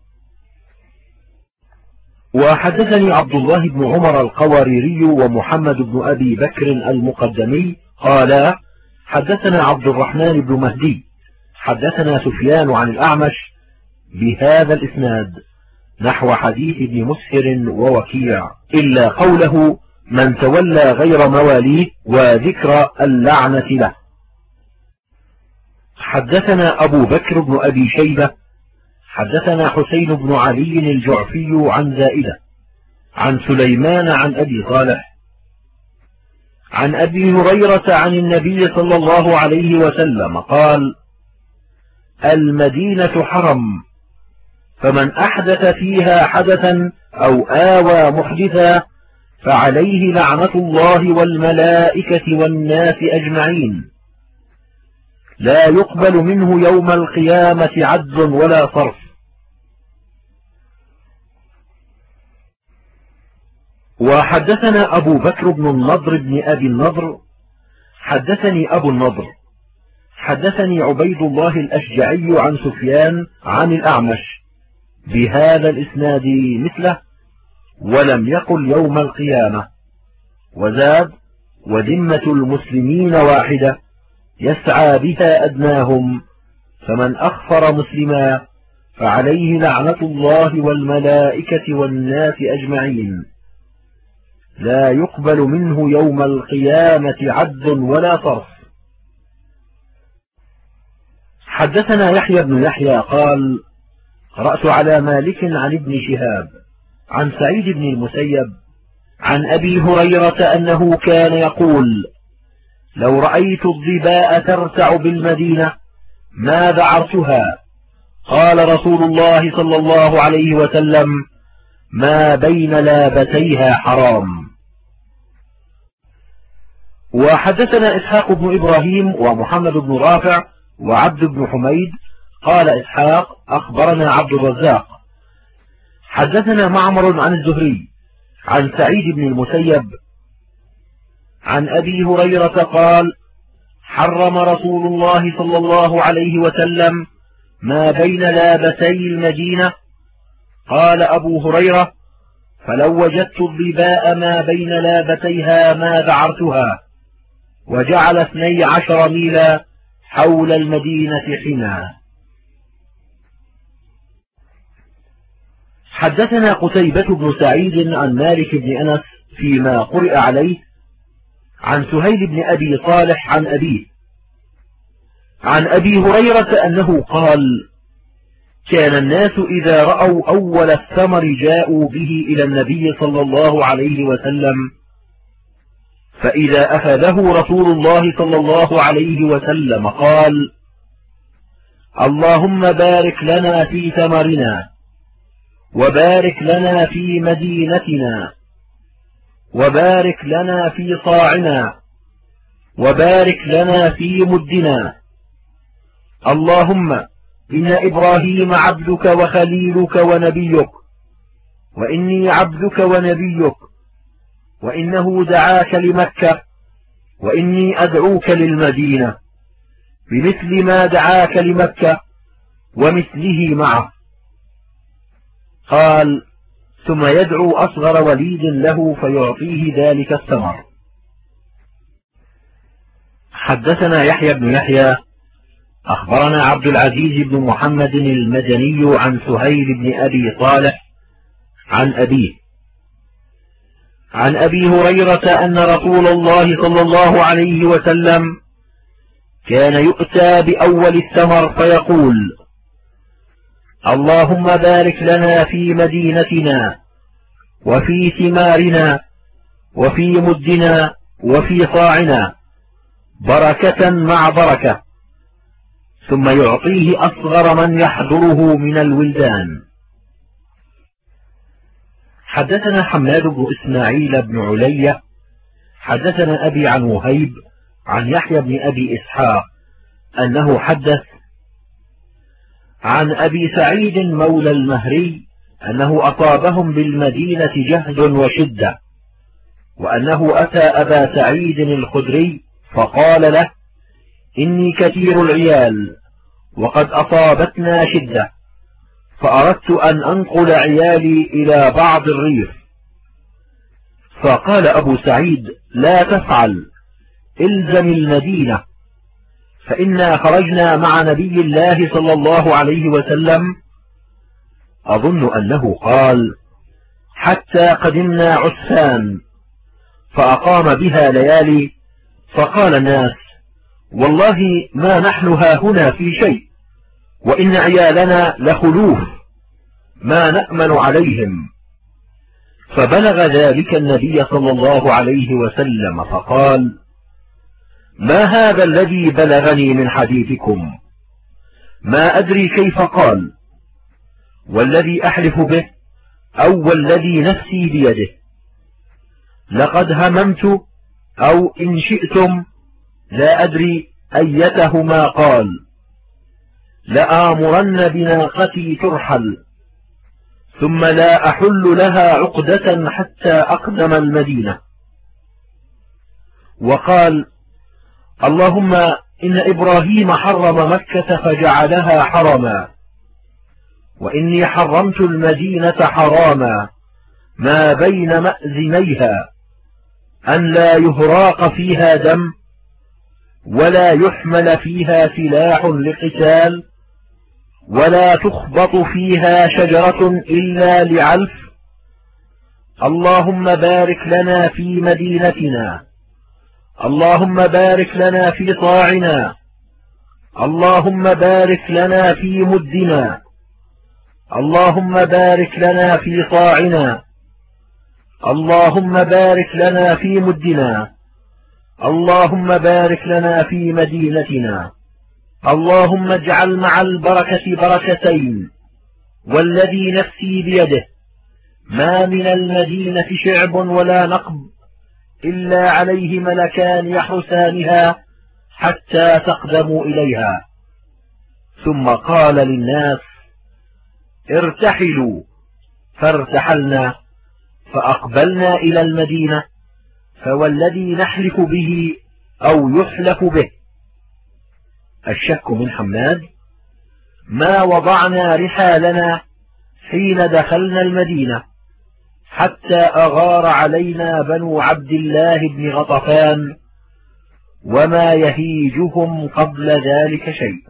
S1: وحدثني عبد الله بن عمر القواريري ومحمد بن أبي بكر المقدمي قالا حدثنا عبد الرحمن بن مهدي حدثنا سفيان عن الأعمش بهذا الإسناد نحو حديث ابن مسهر ووكيع، إلا قوله من تولى غير مواليه وذكر اللعنة له. حدثنا أبو بكر بن أبي شيبة حدثنا حسين بن علي الجعفي عن زائدة عن سليمان عن أبي صالح عن أبي هريرة عن النبي صلى الله عليه وسلم قال المدينة حرم، فمن أحدث فيها حدثا أو آوى محدثا فعليه لعنة الله والملائكة والناس أجمعين، لا يقبل منه يوم القيامة عدل ولا صرف. وحدثنا أبو بكر بن النضر بن أبي النضر حدثني أبو النضر حدثني عبيد الله الأشجعي عن سفيان عن الأعمش بهذا الإسناد مثله، ولم يقل يوم القيامة، وزاد وذمة المسلمين واحدة يسعى بها أدناهم، فمن أخفر مسلما فعليه لعنة الله والملائكة والناس أجمعين، لا يقبل منه يوم القيامة عدل ولا صرف. حدثنا يحيى بن يحيى قال قرأت على مالك عن ابن شهاب عن سعيد بن المسيب عن أبي هريرة أنه كان يقول لو رأيت الظباء ترتع بالمدينة ما ذعرتها. قال رسول الله صلى الله عليه وسلم ما بين لابتيها حرام. وحدثنا إسحاق بن إبراهيم ومحمد بن رافع وعبد بن حميد قال إسحاق أخبرنا عبد الرزاق حدثنا معمر عن الزهري عن سعيد بن المسيب عن أبي هريرة قال حرم رسول الله صلى الله عليه وسلم ما بين لابتي المدينة. قال أبو هريرة فلو وجدت الظباء ما بين لابتيها ما ذعرتها، وجعل 12 ميلا حول المدينة حنا. حدثنا قتيبة بن سعيد عن مالك بن أنس فيما قرئ عليه عن سهيل بن أبي صالح عن أبيه عن أبي هريرة أنه قال كان الناس إذا رأوا أول الثمر جاءوا به إلى النبي صلى الله عليه وسلم، فإذا أخذه رسول الله صلى الله عليه وسلم قال اللهم بارك لنا في ثمرنا، وبارك لنا في مدينتنا، وبارك لنا في صاعنا، وبارك لنا في مدنا. اللهم إن إبراهيم عبدك وخليلك ونبيك، وإني عبدك ونبيك، وإنه دعاك لمكة، وإني أدعوك للمدينة بمثل ما دعاك لمكة، ومثله معه. قال: ثم يدعو أصغر وليد له فيعطيه ذلك الثمر. حدثنا يحيى بن يحيى أخبرنا عبد العزيز بن محمد المدني عن سهيل بن أبي صالح عن أبيه عن أبي هريرة أن رسول الله صلى الله عليه وسلم كان يؤتى بأول الثمر فيقول: اللهم بارك لنا في مدينتنا وفي ثمارنا وفي مدنا وفي صاعنا بركة مع بركة، ثم يعطيه أصغر من يحضره من الولدان. حدثنا حماد بن إسماعيل بن علية حدثنا أبي عن وهيب عن يحيى بن أبي إسحاق أنه حدث عن أبي سعيد مولى المهري أنه أصابهم بالمدينة جهد وشدة، وأنه أتى أبا سعيد الخدري فقال له: إني كثير العيال وقد أصابتنا شدة، فأردت أن أنقل عيالي إلى بعض الريف. فقال أبو سعيد: لا تفعل، إلزم المدينة، فإنا خرجنا مع نبي الله صلى الله عليه وسلم، أظن أنه قال: حتى قدمنا عسفان، فأقام بها ليالي، فقال الناس: والله ما نحن هاهنا في شيء، وإن عيالنا لخلوف ما نأمن عليهم. فبلغ ذلك النبي صلى الله عليه وسلم فقال: ما هذا الذي بلغني من حديثكم؟ ما أدري كيف قال، والذي أحلف به أو والذي نفسي بيده، لقد هممت أو إن شئتم لا أدري أيتهما قال: لآمرن بناقتي ترحل، ثم لا أحل لها عقدة حتى أقدم المدينة. وقال: اللهم إن إبراهيم حرم مكة فجعلها حرما، وإني حرمت المدينة حراما ما بين مأذنيها، أن لا يهراق فيها دم ولا يحمل فيها سلاح لقتال ولا تخبط فيها شجرة إلا لعلف. اللهم بارك لنا في مدينتنا، اللهم بارك لنا في صاعنا، اللهم بارك لنا في مدنا، اللهم بارك لنا في صاعنا، اللهم بارك لنا في مدنا، اللهم بارك لنا في مدينتنا، اللهم اجعل مع البركة بركتين، والذي نفسي بيده ما من المدينة شعب ولا نقب إلا عليه ملكان يحرسانها حتى تقدموا إليها. ثم قال للناس: ارتحلوا، فارتحلنا فأقبلنا إلى المدينة، فوالذي نحلف به أو يحلف به. الشك من حماد: ما وضعنا رحالنا حين دخلنا المدينة حتى أغار علينا بنو عبد الله بن غطفان، وما يهيجهم قبل ذلك شيء.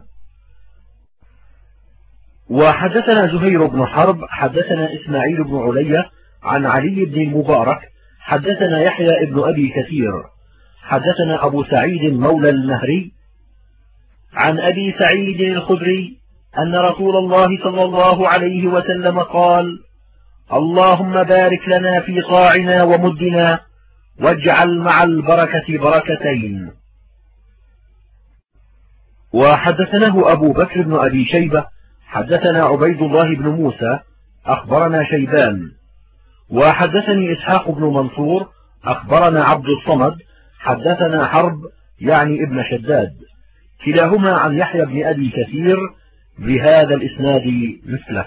S1: وحدثنا زهير بن حرب حدثنا إسماعيل بن علية عن علي بن المبارك حدثنا يحيى بن أبي كثير حدثنا أبو سعيد مولى المهري عن أبي سعيد الخدري أن رسول الله صلى الله عليه وسلم قال: اللهم بارك لنا في صاعنا ومدنا، واجعل مع البركة بركتين. وحدثناه أبو بكر بن أبي شيبة حدثنا عبيد الله بن موسى أخبرنا شيبان، وحدثني إسحاق بن منصور أخبرنا عبد الصمد حدثنا حرب يعني ابن شداد، كلاهما عن يحيى بن أبي كثير بهذا الإسناد مثله.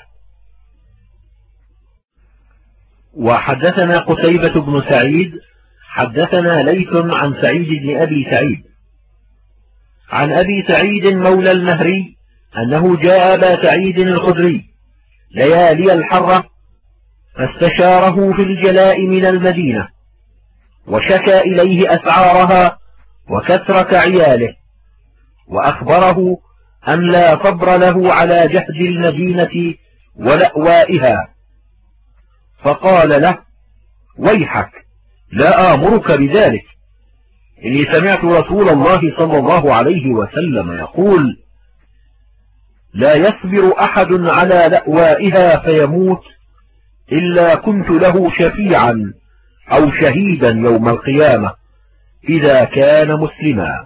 S1: وحدثنا قتيبة بن سعيد حدثنا ليث عن سعيد بن أبي سعيد عن أبي سعيد مولى المهري أنه جاء أبا سعيد الخدري ليالي الحرة فاستشاره في الجلاء من المدينة، وشكى إليه أسعارها وكثرة عياله، وأخبره أن لا صبر له على جهد المدينة ولأوائها، فقال له: ويحك، لا آمرك بذلك، إني سمعت رسول الله صلى الله عليه وسلم يقول: لا يصبر أحد على لأوائها فيموت إلا كنت له شفيعا أو شهيدا يوم القيامة إذا كان مسلما.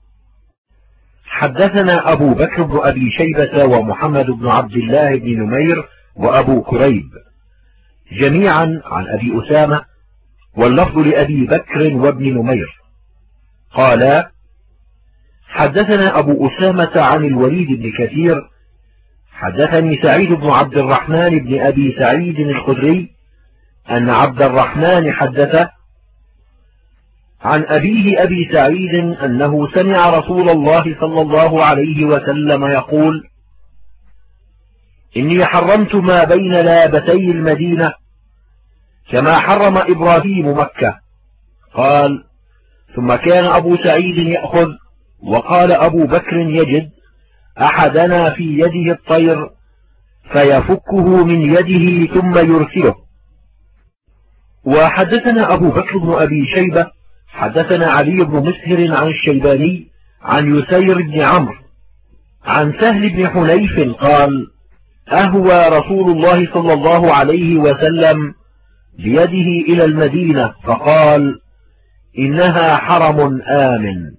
S1: حدثنا أبو بكر بن أبي شيبة ومحمد بن عبد الله بن نمير وأبو كريب جميعا عن أبي أسامة، واللفظ لأبي بكر وابن نمير قال: حدثنا أبو أسامة عن الوليد بن كثير حدثني سعيد بن عبد الرحمن بن أبي سعيد الخدري أن عبد الرحمن حدثه عن أبيه أبي سعيد أنه سمع رسول الله صلى الله عليه وسلم يقول: إني حرمت ما بين لابتي المدينة كما حرم إبراهيم مكة. قال: ثم كان أبو سعيد يأخذ، وقال أبو بكر: يجد أحدنا في يده الطير فيفكه من يده ثم يرسله. وحدثنا أبو بكر بن أبي شيبة حدثنا علي بن مسهر عن الشيباني عن يسير بن عمرو عن سهل بن حنيف قال: أهوى رسول الله صلى الله عليه وسلم بيده إلى المدينة فقال: إنها حرم آمن.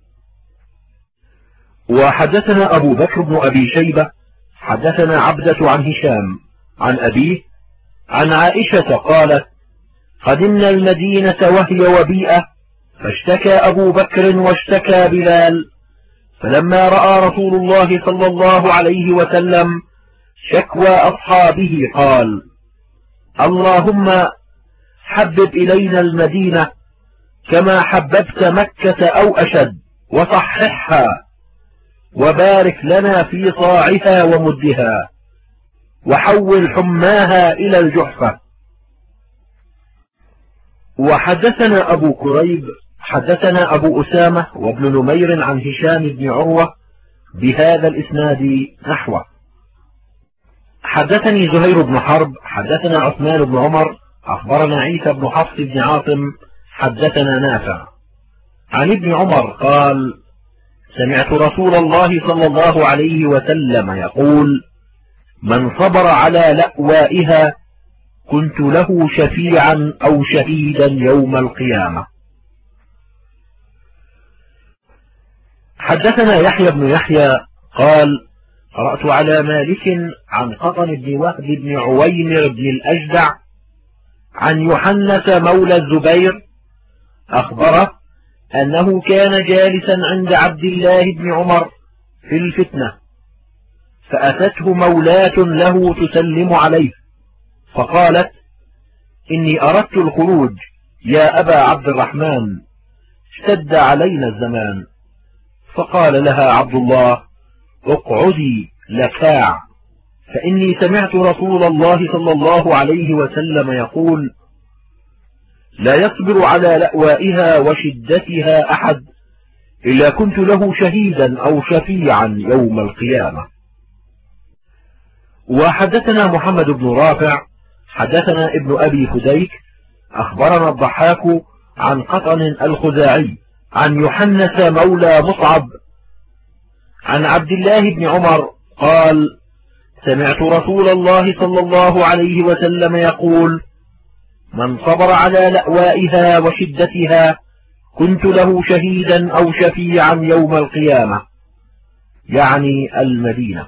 S1: وحدثنا أبو بكر بن أبي شيبة حدثنا عبدة عن هشام عن أبيه عن عائشة قالت: قدمنا المدينة وهي وبيئة، فاشتكى أبو بكر واشتكى بلال، فلما رأى رسول الله صلى الله عليه وسلم شكوى أصحابه قال: اللهم حبب إلينا المدينة كما حببت مكة أو أشد، وصححها، وبارك لنا في صاعها ومدها، وحول حماها إلى الجحفة. وحدثنا أبو كريب حدثنا أبو أسامة وابن نمير عن هشام بن عروة بهذا الإسناد نحوه. حدثني زهير بن حرب حدثنا عثمان بن عمر أخبرنا عيسى بن حفص بن عاصم حدثنا نافع عن ابن عمر قال: سمعت رسول الله صلى الله عليه وسلم يقول: من صبر على لأوائها كنت له شفيعا أو شهيدا يوم القيامة. حدثنا يحيى بن يحيى قال: قرأت على مالك عن قطن بن وهب بن عويمر بن الأجدع عن يحنث مولى الزبير أخبره أنه كان جالسا عند عبد الله بن عمر في الفتنة، فأتته مولاة له تسلم عليه، فقالت: إني أردت الخروج يا أبا عبد الرحمن، اشتد علينا الزمان. فقال لها عبد الله: اقعدي لكاع، فإني سمعت رسول الله صلى الله عليه وسلم يقول: لا يصبر على لأوائها وشدتها أحد إلا كنت له شهيدا أو شفيعا يوم القيامة. وحدثنا محمد بن رافع حدثنا ابن أبي فديك أخبرنا الضحاك عن قطن الخزاعي عن يحنث مولى مصعب عن عبد الله بن عمر قال: سمعت رسول الله صلى الله عليه وسلم يقول: من صبر على لأوائها وشدتها كنت له شهيدا أو شفيعا يوم القيامة، يعني المدينة.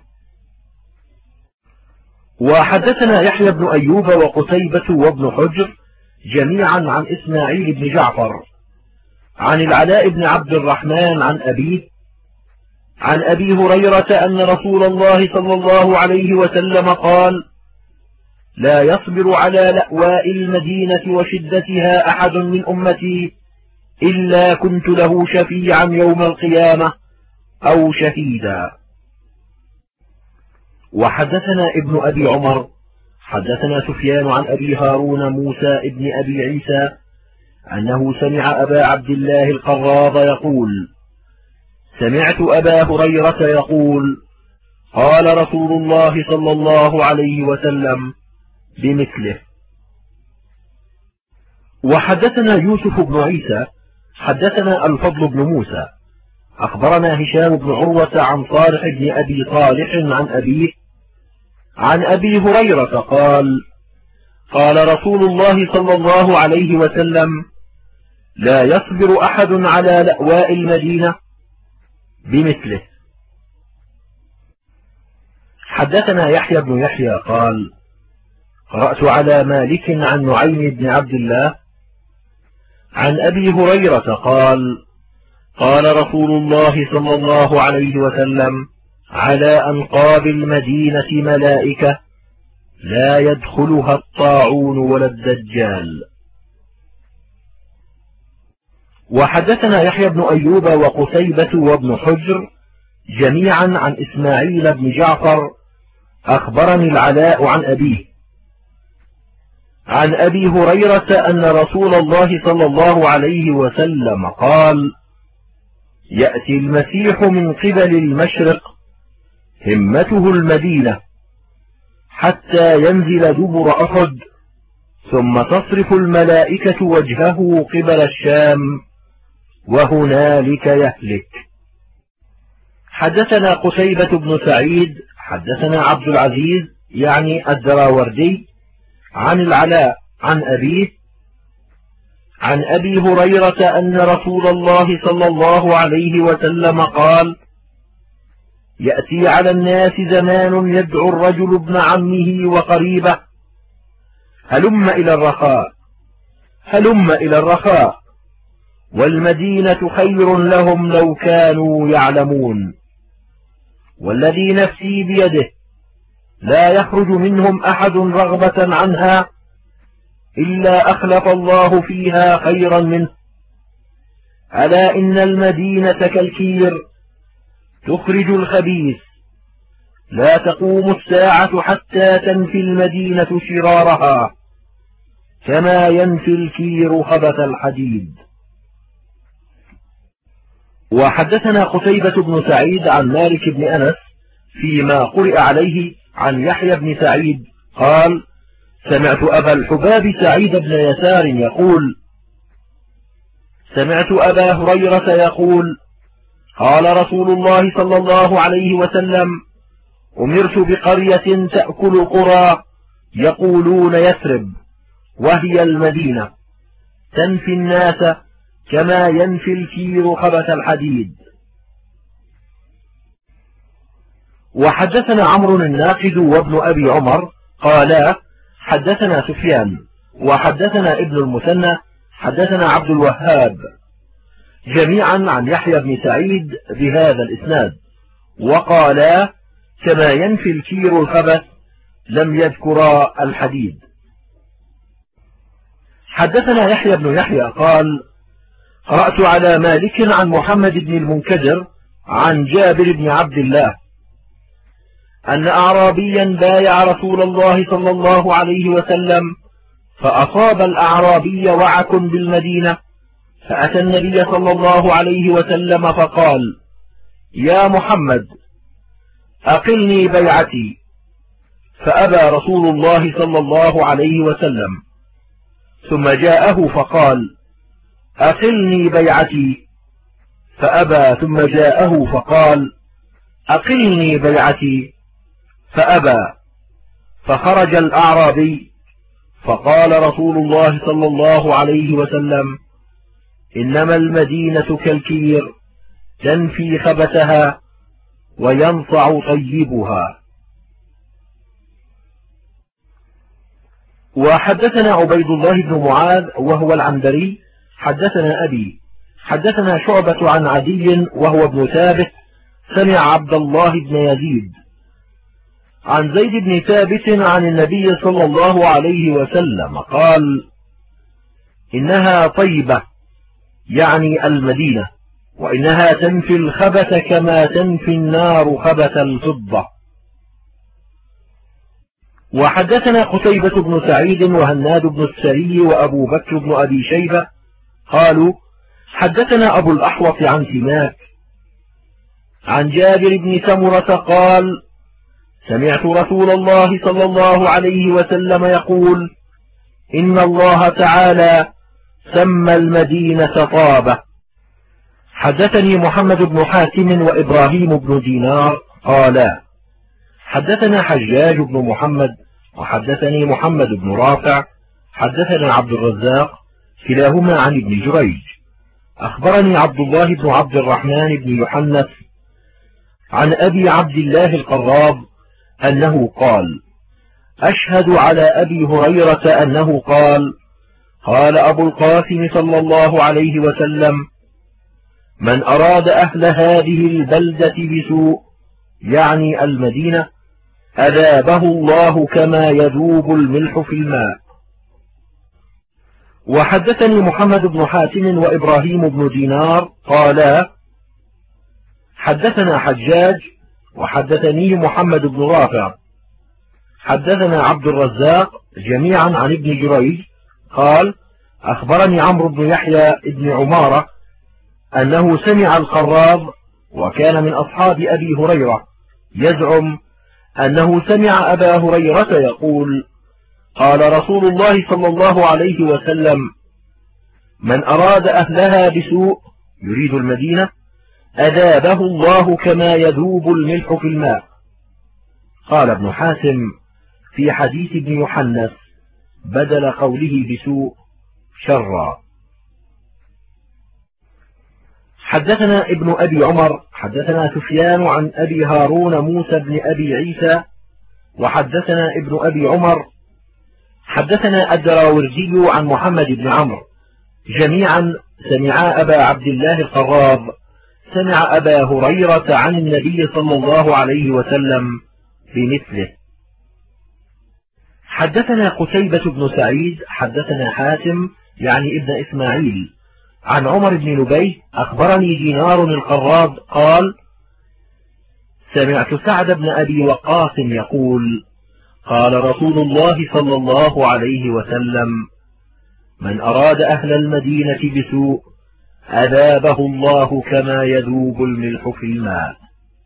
S1: وحدثنا يحيى بن أيوب وقتيبة وابن حجر جميعا عن إسماعيل بن جعفر عن العلاء بن عبد الرحمن عن أبيه عن أبي هريرة أن رسول الله صلى الله عليه وسلم قال: لا يصبر على لأواء المدينة وشدتها أحد من أمتي إلا كنت له شفيعا يوم القيامة أو شهيدا. وحدثنا ابن أبي عمر حدثنا سفيان عن أبي هارون موسى ابن أبي عيسى أنه سمع أبا عبد الله القراض يقول: سمعت أبا هريرة يقول: قال رسول الله صلى الله عليه وسلم بمثله. وحدثنا يوسف بن عيسى حدثنا الفضل بن موسى أخبرنا هشام بن عروة عن صالح بن أبي صالح عن أبيه عن أبي هريرة قال: قال رسول الله صلى الله عليه وسلم: لا يصبر أحد على لأواء المدينة بمثله. حدثنا يحيى بن يحيى قال: قرأت على مالك عن نعيم بن عبد الله عن أبي هريرة قال: قال رسول الله صلى الله عليه وسلم: على أنقاب المدينة ملائكة لا يدخلها الطاعون ولا الدجال. وحدثنا يحيى بن أيوب وقتيبة وابن حجر جميعا عن إسماعيل بن جعفر أخبرني العلاء عن أبيه عن أبي هريرة أن رسول الله صلى الله عليه وسلم قال: يأتي المسيح من قبل المشرق همته المدينة حتى ينزل دبر أحد ثم تصرف الملائكة وجهه قبل الشام وهنالك يهلك. حدثنا قتيبة بن سعيد حدثنا عبد العزيز يعني الدراوردي عن العلاء عن أبيه عن أبي هريرة أن رسول الله صلى الله عليه وسلم قال: يأتي على الناس زمان يدعو الرجل ابن عمه وقريبه: هلم إلى الرخاء هلم إلى الرخاء، والمدينة خير لهم لو كانوا يعلمون، والذي نفسي بيده لا يخرج منهم أحد رغبة عنها إلا أخلف الله فيها خيرا منه. ألا إن المدينة كالكير تخرج الخبيث، لا تقوم الساعة حتى تنفي المدينة شرارها كما ينفي الكير خبث الحديد. وحدثنا قتيبة بن سعيد عن مالك بن أنس فيما قرئ عليه عن يحيى بن سعيد قال: سمعت أبا الحباب سعيد بن يسار يقول: سمعت أبا هريرة يقول: قال رسول الله صلى الله عليه وسلم: أمرت بقرية تأكل قرى يقولون يثرب، وهي المدينة، تنفي الناس كما ينفي الكير خبث الحديد. وحدثنا عمرو الناقد وابن أبي عمر قالا: حدثنا سفيان وحدثنا ابن المثنى حدثنا عبد الوهاب جميعا عن يحيى بن سعيد بهذا الإسناد، وقالا: كما ينفي الكير الخبث لم يذكرا الحديد. حدثنا يحيى بن يحيى قال: قرأت على مالك عن محمد بن المنكدر عن جابر بن عبد الله أن أعرابيا بايع رسول الله صلى الله عليه وسلم، فأصاب الأعرابي وعك بالمدينة، فأتى النبي صلى الله عليه وسلم فقال: يا محمد أقلني بيعتي، فأبى رسول الله صلى الله عليه وسلم، ثم جاءه فقال: أقلني بيعتي، فأبى، ثم جاءه فقال: أقلني بيعتي، فأبى، فخرج الأعرابي، فقال رسول الله صلى الله عليه وسلم: إنما المدينة كالكير تنفي خبثها وينصع طيبها. وحدثنا عبيد الله بن معاذ وهو العنبري حدثنا أبي حدثنا شعبة عن عدي وهو ابن ثابت سمع عبد الله بن يزيد عن زيد بن ثابت عن النبي صلى الله عليه وسلم قال: إنها طيبة، يعني المدينة، وإنها تنفي الخبث كما تنفي النار خبث الفضة. وحدثنا قتيبة بن سعيد وهناد بن السري وأبو بكر بن أبي شيبة قالوا حدثنا أبو الأحوص عن سماك عن جابر بن سمرة قال سمعت رسول الله صلى الله عليه وسلم يقول إن الله تعالى سمى المدينة طابة. حدثني محمد بن حاتم وإبراهيم بن دينار قالا حدثنا حجاج بن محمد وحدثني محمد بن رافع حدثنا عبد الرزاق كلاهما عن ابن جريج أخبرني عبد الله بن عبد الرحمن بن يحنث عن أبي عبد الله القراب أنه قال أشهد على أبي هريرة أنه قال قال أبو القاسم صلى الله عليه وسلم من أراد أهل هذه البلدة بسوء يعني المدينة أذابه الله كما يذوب الملح في الماء. وحدثني محمد بن حاتم وإبراهيم بن دينار قالا حدثنا حجاج وحدثني محمد بن رافع حدثنا عبد الرزاق جميعا عن ابن جريج قال أخبرني عمرو بن يحيى بن عمارة أنه سمع الخراب وكان من أصحاب أبي هريرة يزعم أنه سمع أبا هريرة يقول قال رسول الله صلى الله عليه وسلم من أراد أهلها بسوء يريد المدينة أذابه الله كما يذوب الملح في الماء. قال ابن حاتم في حديث ابن يحنث بدل قوله بسوء شرا. حدثنا ابن أبي عمر حدثنا سفيان عن أبي هارون موسى بن أبي عيسى وحدثنا ابن أبي عمر حدثنا الدراوردي عن محمد بن عمرو جميعا سمعا أبا عبد الله القراب سمع أبا هريرة عن النبي صلى الله عليه وسلم بمثله. حدثنا قتيبة بن سعيد حدثنا حاتم يعني ابن إسماعيل عن عمر بن نبيه أخبرني دينار القراد قال سمعت سعد بن أبي وقاص يقول قال رسول الله صلى الله عليه وسلم من أراد أهل المدينة بسوء أذابه الله كما يذوب الملح في الماء.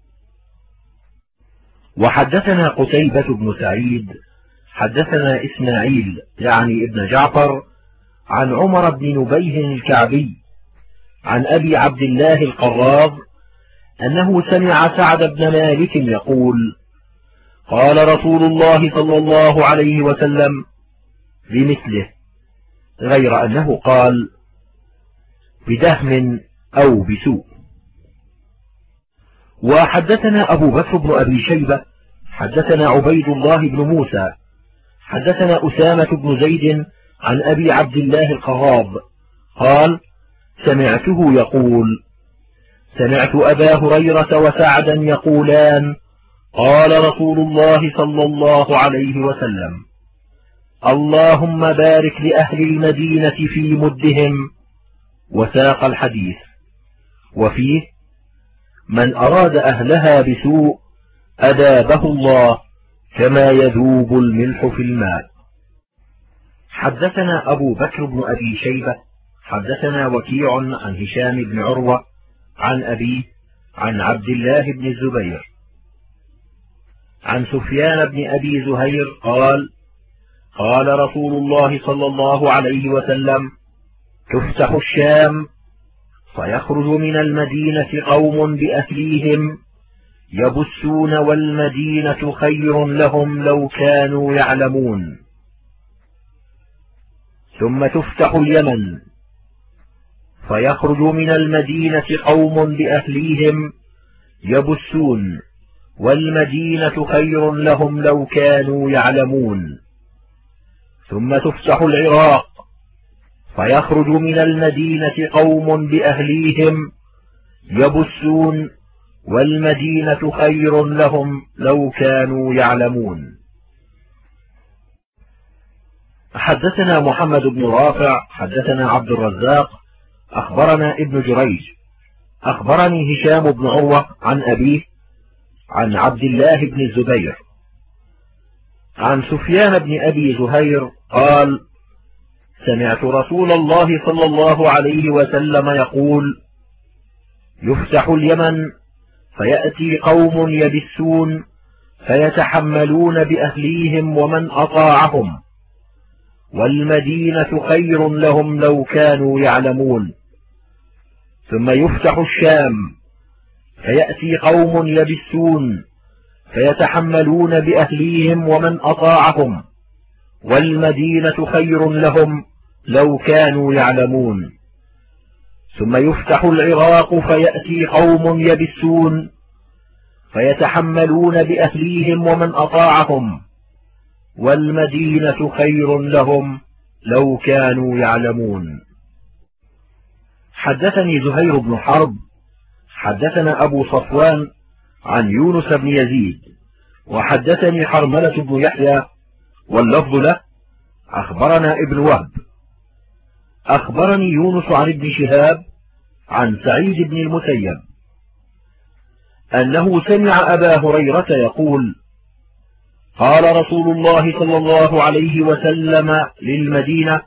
S1: وحدثنا قتيبة بن سعيد حدثنا إسماعيل يعني ابن جعفر عن عمر بن نبيه الكعبي عن أبي عبد الله القراب أنه سمع سعد بن مالك يقول قال رسول الله صلى الله عليه وسلم بمثله غير أنه قال بدهم أو بسوء. وحدثنا أبو بكر بن أبي شيبة حدثنا عبيد الله بن موسى حدثنا أسامة بن زيد عن أبي عبد الله القراب قال سمعته يقول سمعت أبا هريرة وسعدا يقولان قال رسول الله صلى الله عليه وسلم اللهم بارك لأهل المدينة في مدهم وساق الحديث وفيه من أراد أهلها بسوء أذابه الله كما يذوب الملح في الماء. حدثنا أبو بكر بن أبي شيبة حدثنا وكيع عن هشام بن عروة عن أبيه عن عبد الله بن الزبير عن سفيان بن أبي زهير قال قال رسول الله صلى الله عليه وسلم تفتح الشام فيخرج من المدينة قوم بأهليهم يبسون والمدينة خير لهم لو كانوا يعلمون ثم تفتح اليمن فيخرج من المدينة قوم بأهليهم يبسون والمدينة خير لهم لو كانوا يعلمون ثم تفتح العراق فيخرج من المدينة قوم بأهليهم يبسون والمدينة خير لهم لو كانوا يعلمون. حدثنا محمد بن رافع حدثنا عبد الرزاق أخبرنا ابن جريج أخبرني هشام بن عروة عن أبيه عن عبد الله بن الزبير عن سفيان بن أبي زهير قال: سمعت رسول الله صلى الله عليه وسلم يقول: يفتح اليمن فيأتي قوم يبسون فيتحملون بأهليهم ومن أطاعهم، والمدينة خير لهم لو كانوا يعلمون. ثم يفتح الشام فيأتي قوم يبسون فيتحملون بأهليهم ومن أطاعهم، والمدينة خير لهم لو كانوا يعلمون. ثم يفتح العراق فيأتي قوم يبسون فيتحملون بأهليهم ومن أطاعهم، والمدينة خير لهم لو كانوا يعلمون. حدثني زهير بن حرب حدثنا أبو صفوان عن يونس بن يزيد، وحدثني حرملة بن يحيى واللفظ له: أخبرنا ابن وهب أخبرني يونس عن ابن شهاب عن سعيد بن المسيب أنه سمع أبا هريرة يقول: قال رسول الله صلى الله عليه وسلم للمدينة: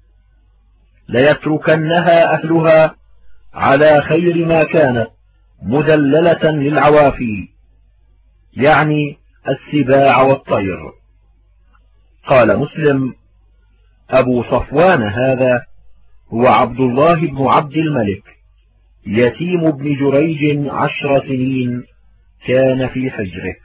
S1: ليتركنها أهلها على خير ما كانت مدللة للعوافي، يعني السباع والطير. قال مسلم: أبو صفوان هذا هو عبد الله بن عبد الملك يتيم ابن جريج 10 سنين كان في حجره.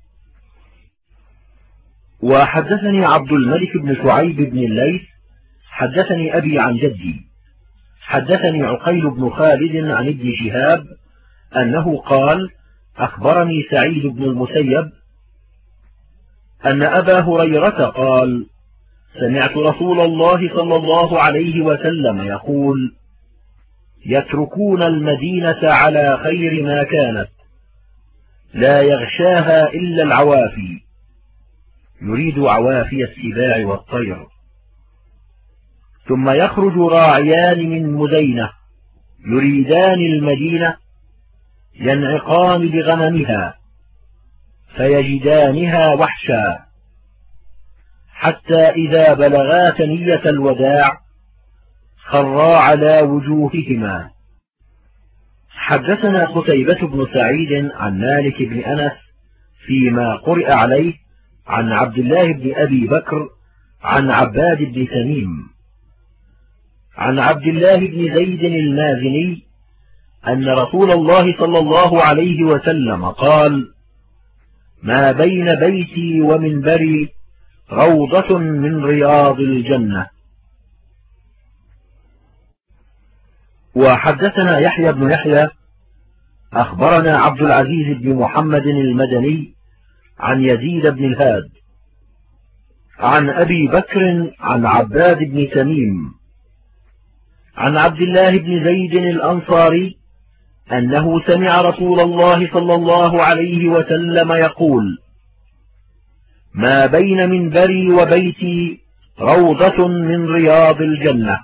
S1: وحدثني عبد الملك بن شعيب بن الليث حدثني أبي عن جدي حدثني عقيل بن خالد عن ابن شهاب أنه قال: أخبرني سعيد بن المسيب أن أبا هريرة قال: سمعت رسول الله صلى الله عليه وسلم يقول: يتركون المدينة على خير ما كانت لا يغشاها إلا العوافي، يريد عوافي السباع والطير. ثم يخرج راعيان من مدينة يريدان المدينة ينعقان بغنمها فيجدانها وحشا، حتى إذا بلغا ثنية الوداع خرا على وجوههما. حدثنا قتيبة بن سعيد عن مالك بن أنس فيما قرئ عليه عن عبد الله بن أبي بكر عن عباد بن تميم عن عبد الله بن زيد المازني أن رسول الله صلى الله عليه وسلم قال: ما بين بيتي ومنبري روضة من رياض الجنة. وحدثنا يحيى بن يحيى أخبرنا عبد العزيز بن محمد المدني عن يزيد بن الهاد عن أبي بكر عن عباد بن تميم عن عبد الله بن زيد الأنصاري أنه سمع رسول الله صلى الله عليه وسلم يقول: ما بين منبري وبيتي روضة من رياض الجنة.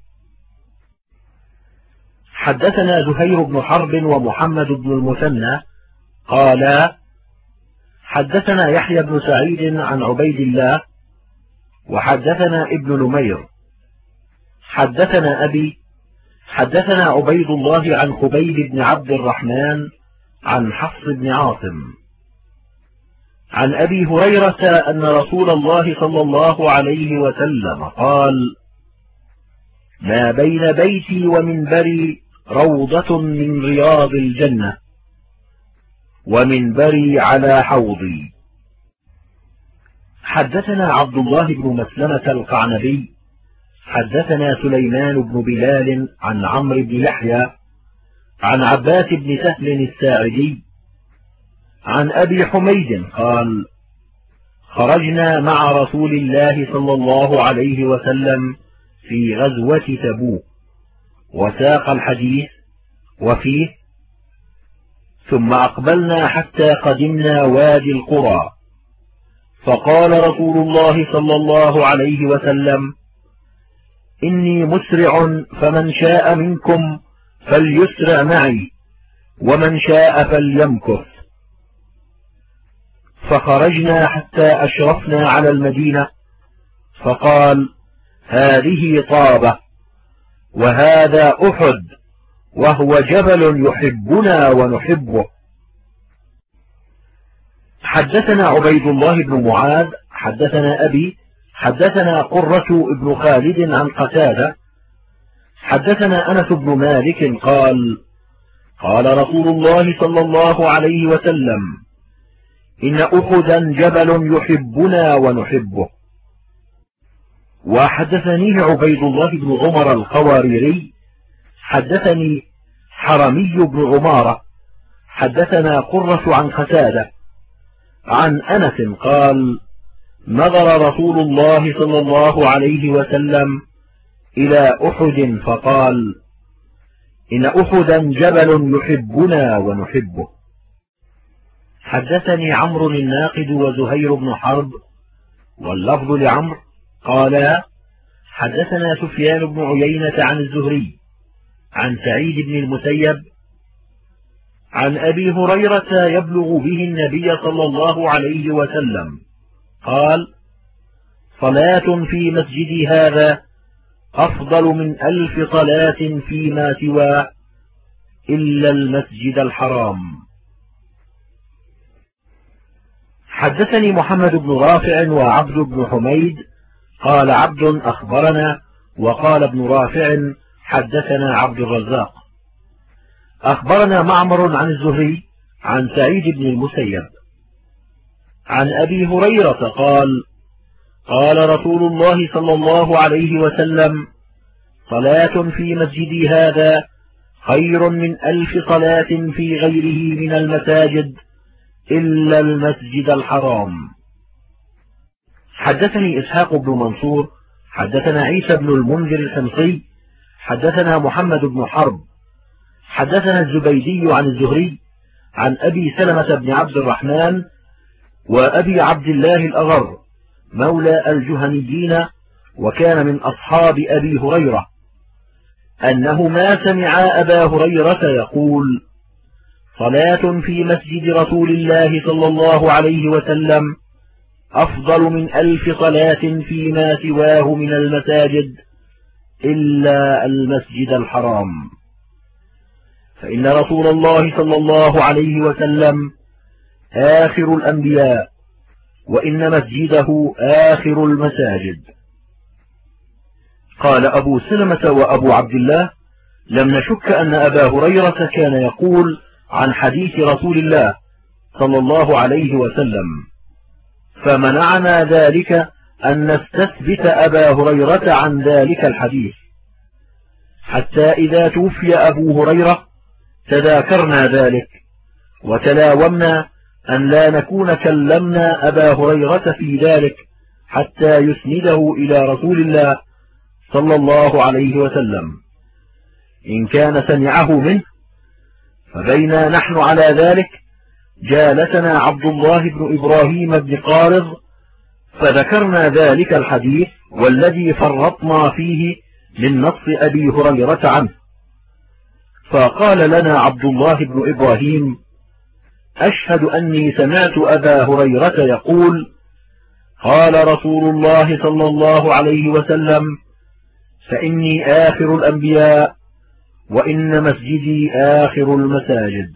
S1: حدثنا زهير بن حرب ومحمد بن المثنى قالا: حدثنا يحيى بن سعيد عن عبيد الله وحدثنا ابن نمير حدثنا أبي حدثنا عبيد الله عن خبيب بن عبد الرحمن عن حفص بن عاصم عن أبي هريرة أن رسول الله صلى الله عليه وسلم قال: ما بين بيتي ومنبري روضة من رياض الجنة، ومنبري على حوضي. حدثنا عبد الله بن مسلمة القعنبي حدثنا سليمان بن بلال عن عمرو بن يحيى عن عباس بن سهل الساعدي عن أبي حميد قال: خرجنا مع رسول الله صلى الله عليه وسلم في غزوة تبوك، وساق الحديث وفيه: ثم أقبلنا حتى قدمنا وادي القرى، فقال رسول الله صلى الله عليه وسلم: إني مسرع، فمن شاء منكم فليسرع معي، ومن شاء فليمكث. فخرجنا حتى أشرفنا على المدينة، فقال: هذه طابة، وهذا أحد، وهو جبل يحبنا ونحبه. حدثنا عبيد الله بن معاذ حدثنا أبي حدثنا قرة بن خالد عن قتادة حدثنا أنس بن مالك قال: قال رسول الله صلى الله عليه وسلم: إن أحدا جبل يحبنا ونحبه. وحدثنيه عبيد الله بن عمر القواريري حدثني حرمي بن عمارة حدثنا قرة عن قتادة عن أنس قال: نظر رسول الله صلى الله عليه وسلم إلى أحد فقال: إن أحدا جبل يحبنا ونحبه. حدثني عمرو الناقد وزهير بن حرب واللفظ لعمرو قالا: حدثنا سفيان بن عيينة عن الزهري عن سعيد بن المسيب عن أبي هريرة يبلغ به النبي صلى الله عليه وسلم قال: صلاة في مسجدي هذا أفضل من 1000 صلاة فيما سواه إلا المسجد الحرام. حدثني محمد بن رافع وعبد بن حميد قال عبد أخبرنا، وقال ابن رافع حدثنا عبد الرزاق. أخبرنا معمر عن الزهري عن سعيد بن المسيب عن أبي هريرة قال: قال رسول الله صلى الله عليه وسلم: صلاة في مسجدي هذا خير من 1000 صلاة في غيره من المساجد إلا المسجد الحرام. حدثني إسحاق بن منصور حدثنا عيسى بن المنذر الحمصي حدثنا محمد بن حرب حدثنا الزبيدي عن الزهري عن أبي سلمة بن عبد الرحمن وأبي عبد الله الأغر مولى الجهنيين، وكان من أصحاب أبي هريرة، أنه ما سمع أبا هريرة يقول: صلاة في مسجد رسول الله صلى الله عليه وسلم أفضل من 1000 صلاة فيما سواه من المساجد إلا المسجد الحرام، فإن رسول الله صلى الله عليه وسلم آخر الأنبياء، وإن مسجده آخر المساجد. قال أبو سلمة وأبو عبد الله: لم نشك أن أبا هريرة كان يقول عن حديث رسول الله صلى الله عليه وسلم، فمنعنا ذلك أن نستثبت أبا هريرة عن ذلك الحديث، حتى إذا توفي أبو هريرة تذاكرنا ذلك، وتلاومنا أن لا نكون كلمنا أبا هريرة في ذلك حتى يسنده إلى رسول الله صلى الله عليه وسلم، إن كان سمعه منه. فبينا نحن على ذلك جالسنا عبد الله بن إبراهيم بن قارض، فذكرنا ذلك الحديث والذي فرطنا فيه من نص أبي هريرة عنه، فقال لنا عبد الله بن إبراهيم: أشهد أني سمعت أبا هريرة يقول: قال رسول الله صلى الله عليه وسلم: فإني آخر الأنبياء، وإن مسجدي آخر المساجد.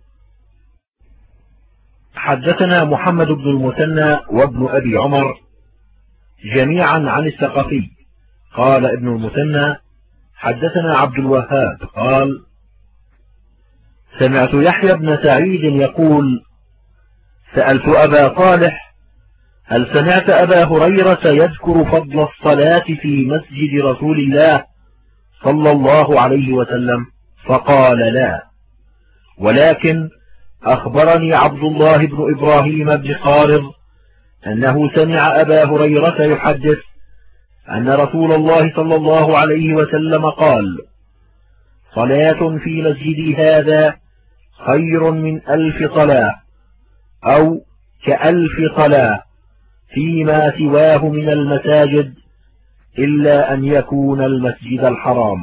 S1: حدثنا محمد بن المثنى وابن أبي عمر جميعا عن الثقفي قال ابن المثنى: حدثنا عبد الوهاب قال: سمعت يحيى بن سعيد يقول: سألت أبا صالح: هل سمعت أبا هريرة يذكر فضل الصلاة في مسجد رسول الله صلى الله عليه وسلم؟ فقال: لا، ولكن أخبرني عبد الله بن إبراهيم بن قارض أنه سمع أبا هريرة يحدث أن رسول الله صلى الله عليه وسلم قال: صلاة في مسجدي هذا خير من 1000 صلاة، أو ك1000 صلاة فيما سواه من المساجد إلا أن يكون المسجد الحرام.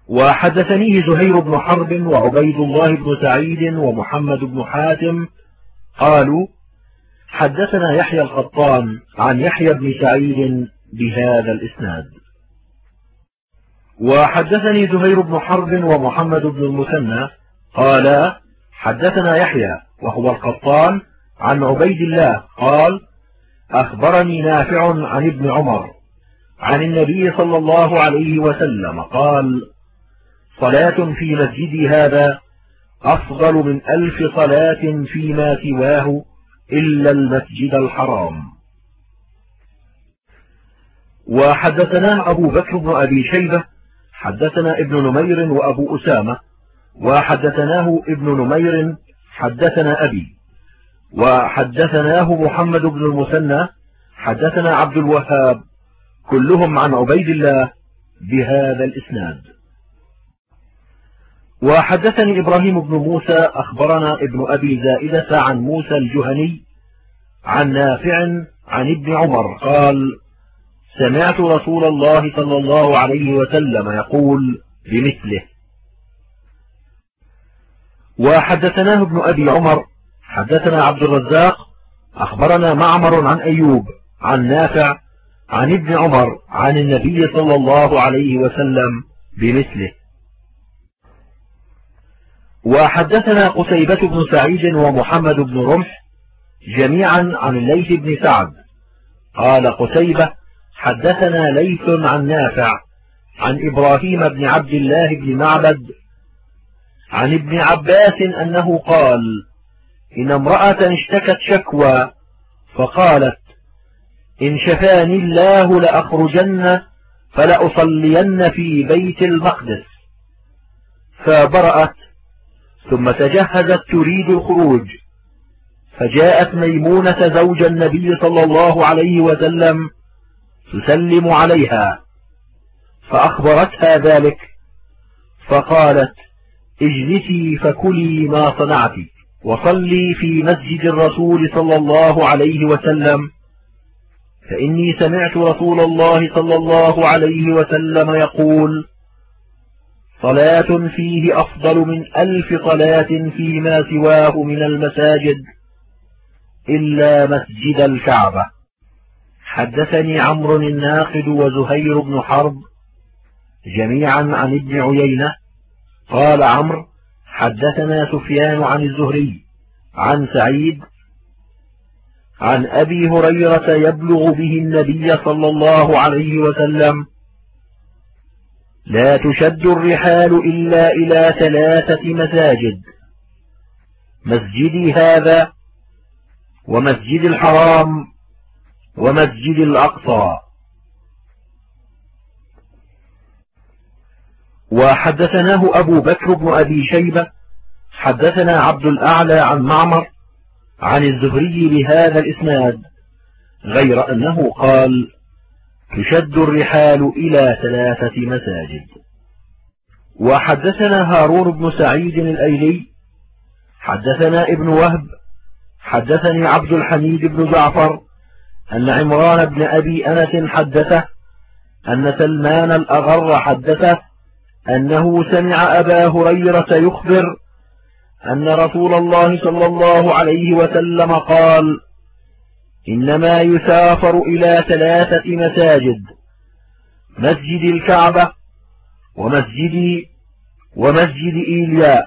S1: وحدثنيه زهير بن حرب وعبيد الله بن سعيد ومحمد بن حاتم قالوا: حدثنا يحيى القطان عن يحيى بن سعيد بهذا الإسناد. وحدثني زهير بن حرب ومحمد بن المثنى قال: حدثنا يحيى وهو القطان عن عبيد الله قال: أخبرني نافع عن ابن عمر عن النبي صلى الله عليه وسلم قال: صلاة في مسجدي هذا أفضل من 1000 صلاة فيما سواه إلا المسجد الحرام. وحدثنا أبو بكر بن أبي شيبة حدثنا ابن نمير وأبو أسامة، وحدثناه ابن نمير حدثنا أبي، وحدثناه محمد بن المثنى حدثنا عبد الوهاب، كلهم عن عبيد الله بهذا الإسناد. وحدثني إبراهيم بن موسى أخبرنا ابن أبي زائدة عن موسى الجهني عن نافع عن ابن عمر قال: سمعت رسول الله صلى الله عليه وسلم يقول بمثله. وحدثناه ابن أبي عمر حدثنا عبد الرزاق أخبرنا معمر عن أيوب عن نافع عن ابن عمر عن النبي صلى الله عليه وسلم بمثله. وحدثنا قتيبة بن سعيد ومحمد بن رمح جميعا عن الليث بن سعد قال قتيبة: حدثنا ليث عن نافع عن إبراهيم بن عبد الله بن معبد عن ابن عباس أنه قال: إن امرأة اشتكت شكوى فقالت: إن شفاني الله لأخرجن فلأصلين في بيت المقدس، فبرأت ثم تجهزت تريد الخروج، فجاءت ميمونة زوج النبي صلى الله عليه وسلم تسلم عليها، فأخبرتها ذلك، فقالت: اجلسي فكلي ما صنعت وصلي في مسجد الرسول صلى الله عليه وسلم، فإني سمعت رسول الله صلى الله عليه وسلم يقول: صلاة فيه أفضل من 1000 صلاة فيما سواه من المساجد إلا مسجد الكعبة. حدثني عمرو الناقد وزهير بن حرب جميعا عن ابن عيينة قال عمرو: حدثنا سفيان عن الزهري عن سعيد عن أبي هريرة يبلغ به النبي صلى الله عليه وسلم: لا تشد الرحال إلا إلى 3 مساجد: مسجدي هذا، ومسجد الحرام، ومسجد الأقصى. وحدثناه أبو بكر بن أبي شيبة حدثنا عبد الأعلى عن معمر عن الزهري بهذا الإسناد، غير أنه قال: تشد الرحال إلى 3 مساجد. وحدثنا هارون بن سعيد الأيلي حدثنا ابن وهب حدثني عبد الحميد بن جعفر أن عمران بن أبي أنس حدثه أن سلمان الأغر حدثه أنه سمع أبا هريرة يخبر أن رسول الله صلى الله عليه وسلم قال: إنما يسافر إلى 3 مساجد: مسجد الكعبة، ومسجد إيلياء.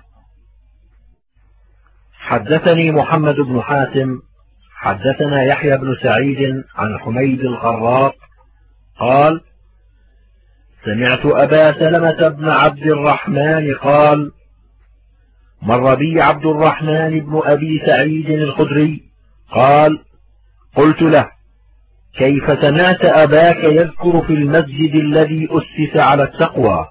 S1: حدثني محمد بن حاتم حدثنا يحيى بن سعيد عن حميد الخراق قال: سمعت أبا سلمة بن عبد الرحمن قال: مر بي عبد الرحمن بن أبي سعيد الخدري قال: قلت له: كيف سمعت أباك يذكر في المسجد الذي أسس على التقوى؟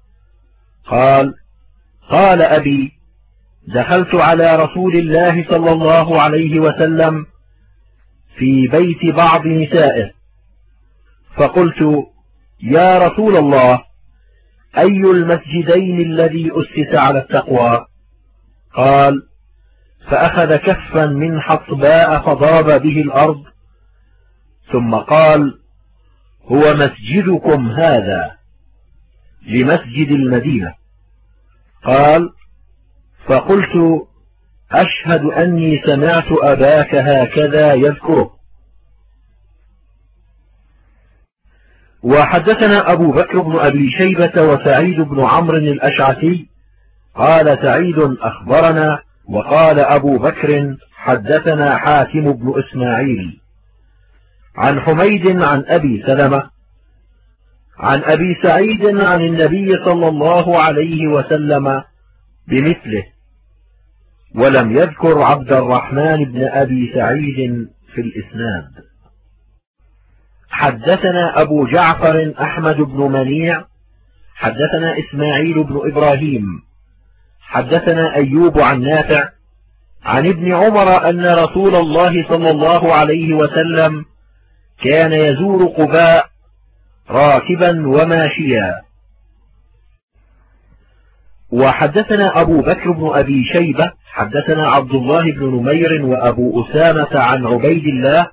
S1: قال أبي: دخلت على رسول الله صلى الله عليه وسلم في بيت بعض نسائه، فقلت: يا رسول الله، أي المسجدين الذي أسس على التقوى؟ قال: فأخذ كفا من حصباء فضرب به الأرض، ثم قال: هو مسجدكم هذا لمسجد المدينة. قال: فقلت: أشهد أني سمعت أباك هكذا يذكره. وحدثنا أبو بكر بن أبي شيبة وسعيد بن عمرو الأشعثي قال سعيد أخبرنا، وقال أبو بكر حدثنا حاتم بن إسماعيل عن حميد عن أبي سلمة عن أبي سعيد عن النبي صلى الله عليه وسلم بمثله، ولم يذكر عبد الرحمن بن أبي سعيد في الإسناد. حدثنا أبو جعفر أحمد بن منيع حدثنا إسماعيل بن إبراهيم حدثنا أيوب عن نافع عن ابن عمر أن رسول الله صلى الله عليه وسلم كان يزور قباء راكبا وماشيا. وحدثنا أبو بكر بن أبي شيبة حدثنا عبد الله بن نمير وأبو أسامة عن عبيد الله،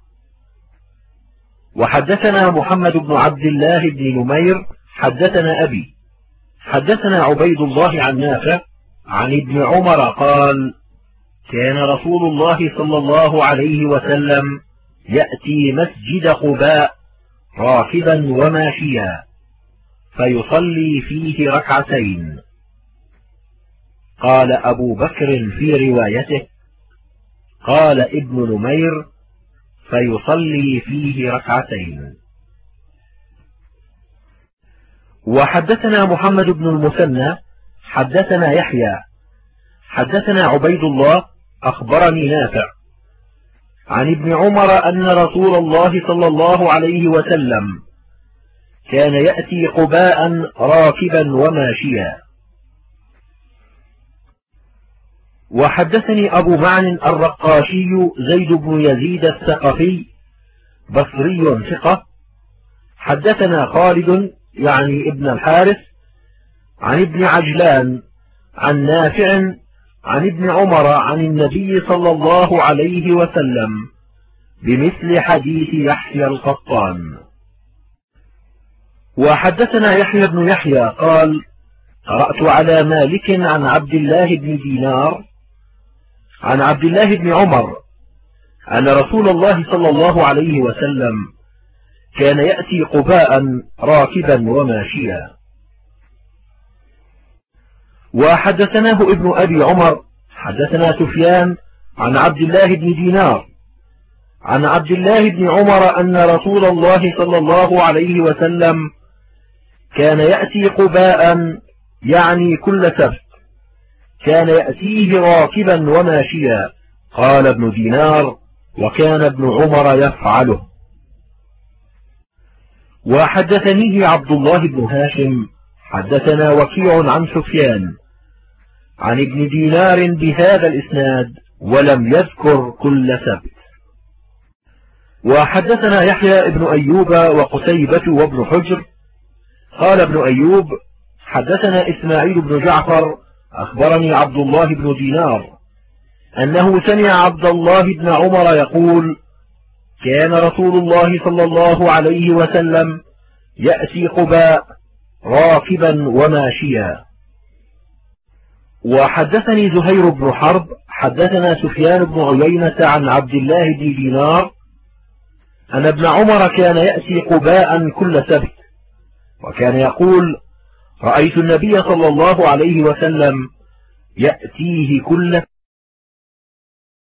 S1: وحدثنا محمد بن عبد الله بن نمير حدثنا أبي حدثنا عبيد الله عن نافع عن ابن عمر قال: كان رسول الله صلى الله عليه وسلم يأتي مسجد قباء راكبا وماشيا فيصلي فيه ركعتين. قال أبو بكر في روايته: قال ابن نمير: فيصلي فيه ركعتين. وحدثنا محمد بن المثنى حدثنا يحيى حدثنا عبيد الله أخبرني نافع عن ابن عمر أن رسول الله صلى الله عليه وسلم كان يأتي قباء راكبا وماشيا. وحدثني أبو معن الرقاشي زيد بن يزيد الثقفي بصري ثقة حدثنا خالد يعني ابن الحارث عن ابن عجلان عن نافع عن ابن عمر عن النبي صلى الله عليه وسلم بمثل حديث يحيى القطان. وحدثنا يحيى بن يحيى قال: قرأت على مالك عن عبد الله بن دينار عن عبد الله بن عمر أن رسول الله صلى الله عليه وسلم كان يأتي قباء راكبا وماشيا. وحدثناه ابن أبي عمر حدثنا سفيان عن عبد الله بن دينار عن عبد الله بن عمر أن رسول الله صلى الله عليه وسلم كان يأتي قباء يعني كل سبت، كان يأتيه راكبا وماشيا. قال ابن دينار: وكان ابن عمر يفعله. وحدثنيه عبد الله بن هاشم حدثنا وكيع عن سفيان عن ابن دينار بهذا الإسناد ولم يذكر كل سبت. وحدثنا يحيى ابن أيوب وقتيبة وابن حجر قال ابن أيوب: حدثنا إسماعيل بن جعفر أخبرني عبد الله بن دينار أنه سمع عبد الله بن عمر يقول: كان رسول الله صلى الله عليه وسلم يأتي قباء راكبا وماشيا. وحدثني زهير بن حرب حدثنا سفيان بن عيينة عن عبد الله بن دينار أن ابن عمر كان يأتي قباء كل سبت، وكان يقول: رأيت النبي صلى الله عليه وسلم يأتيه كل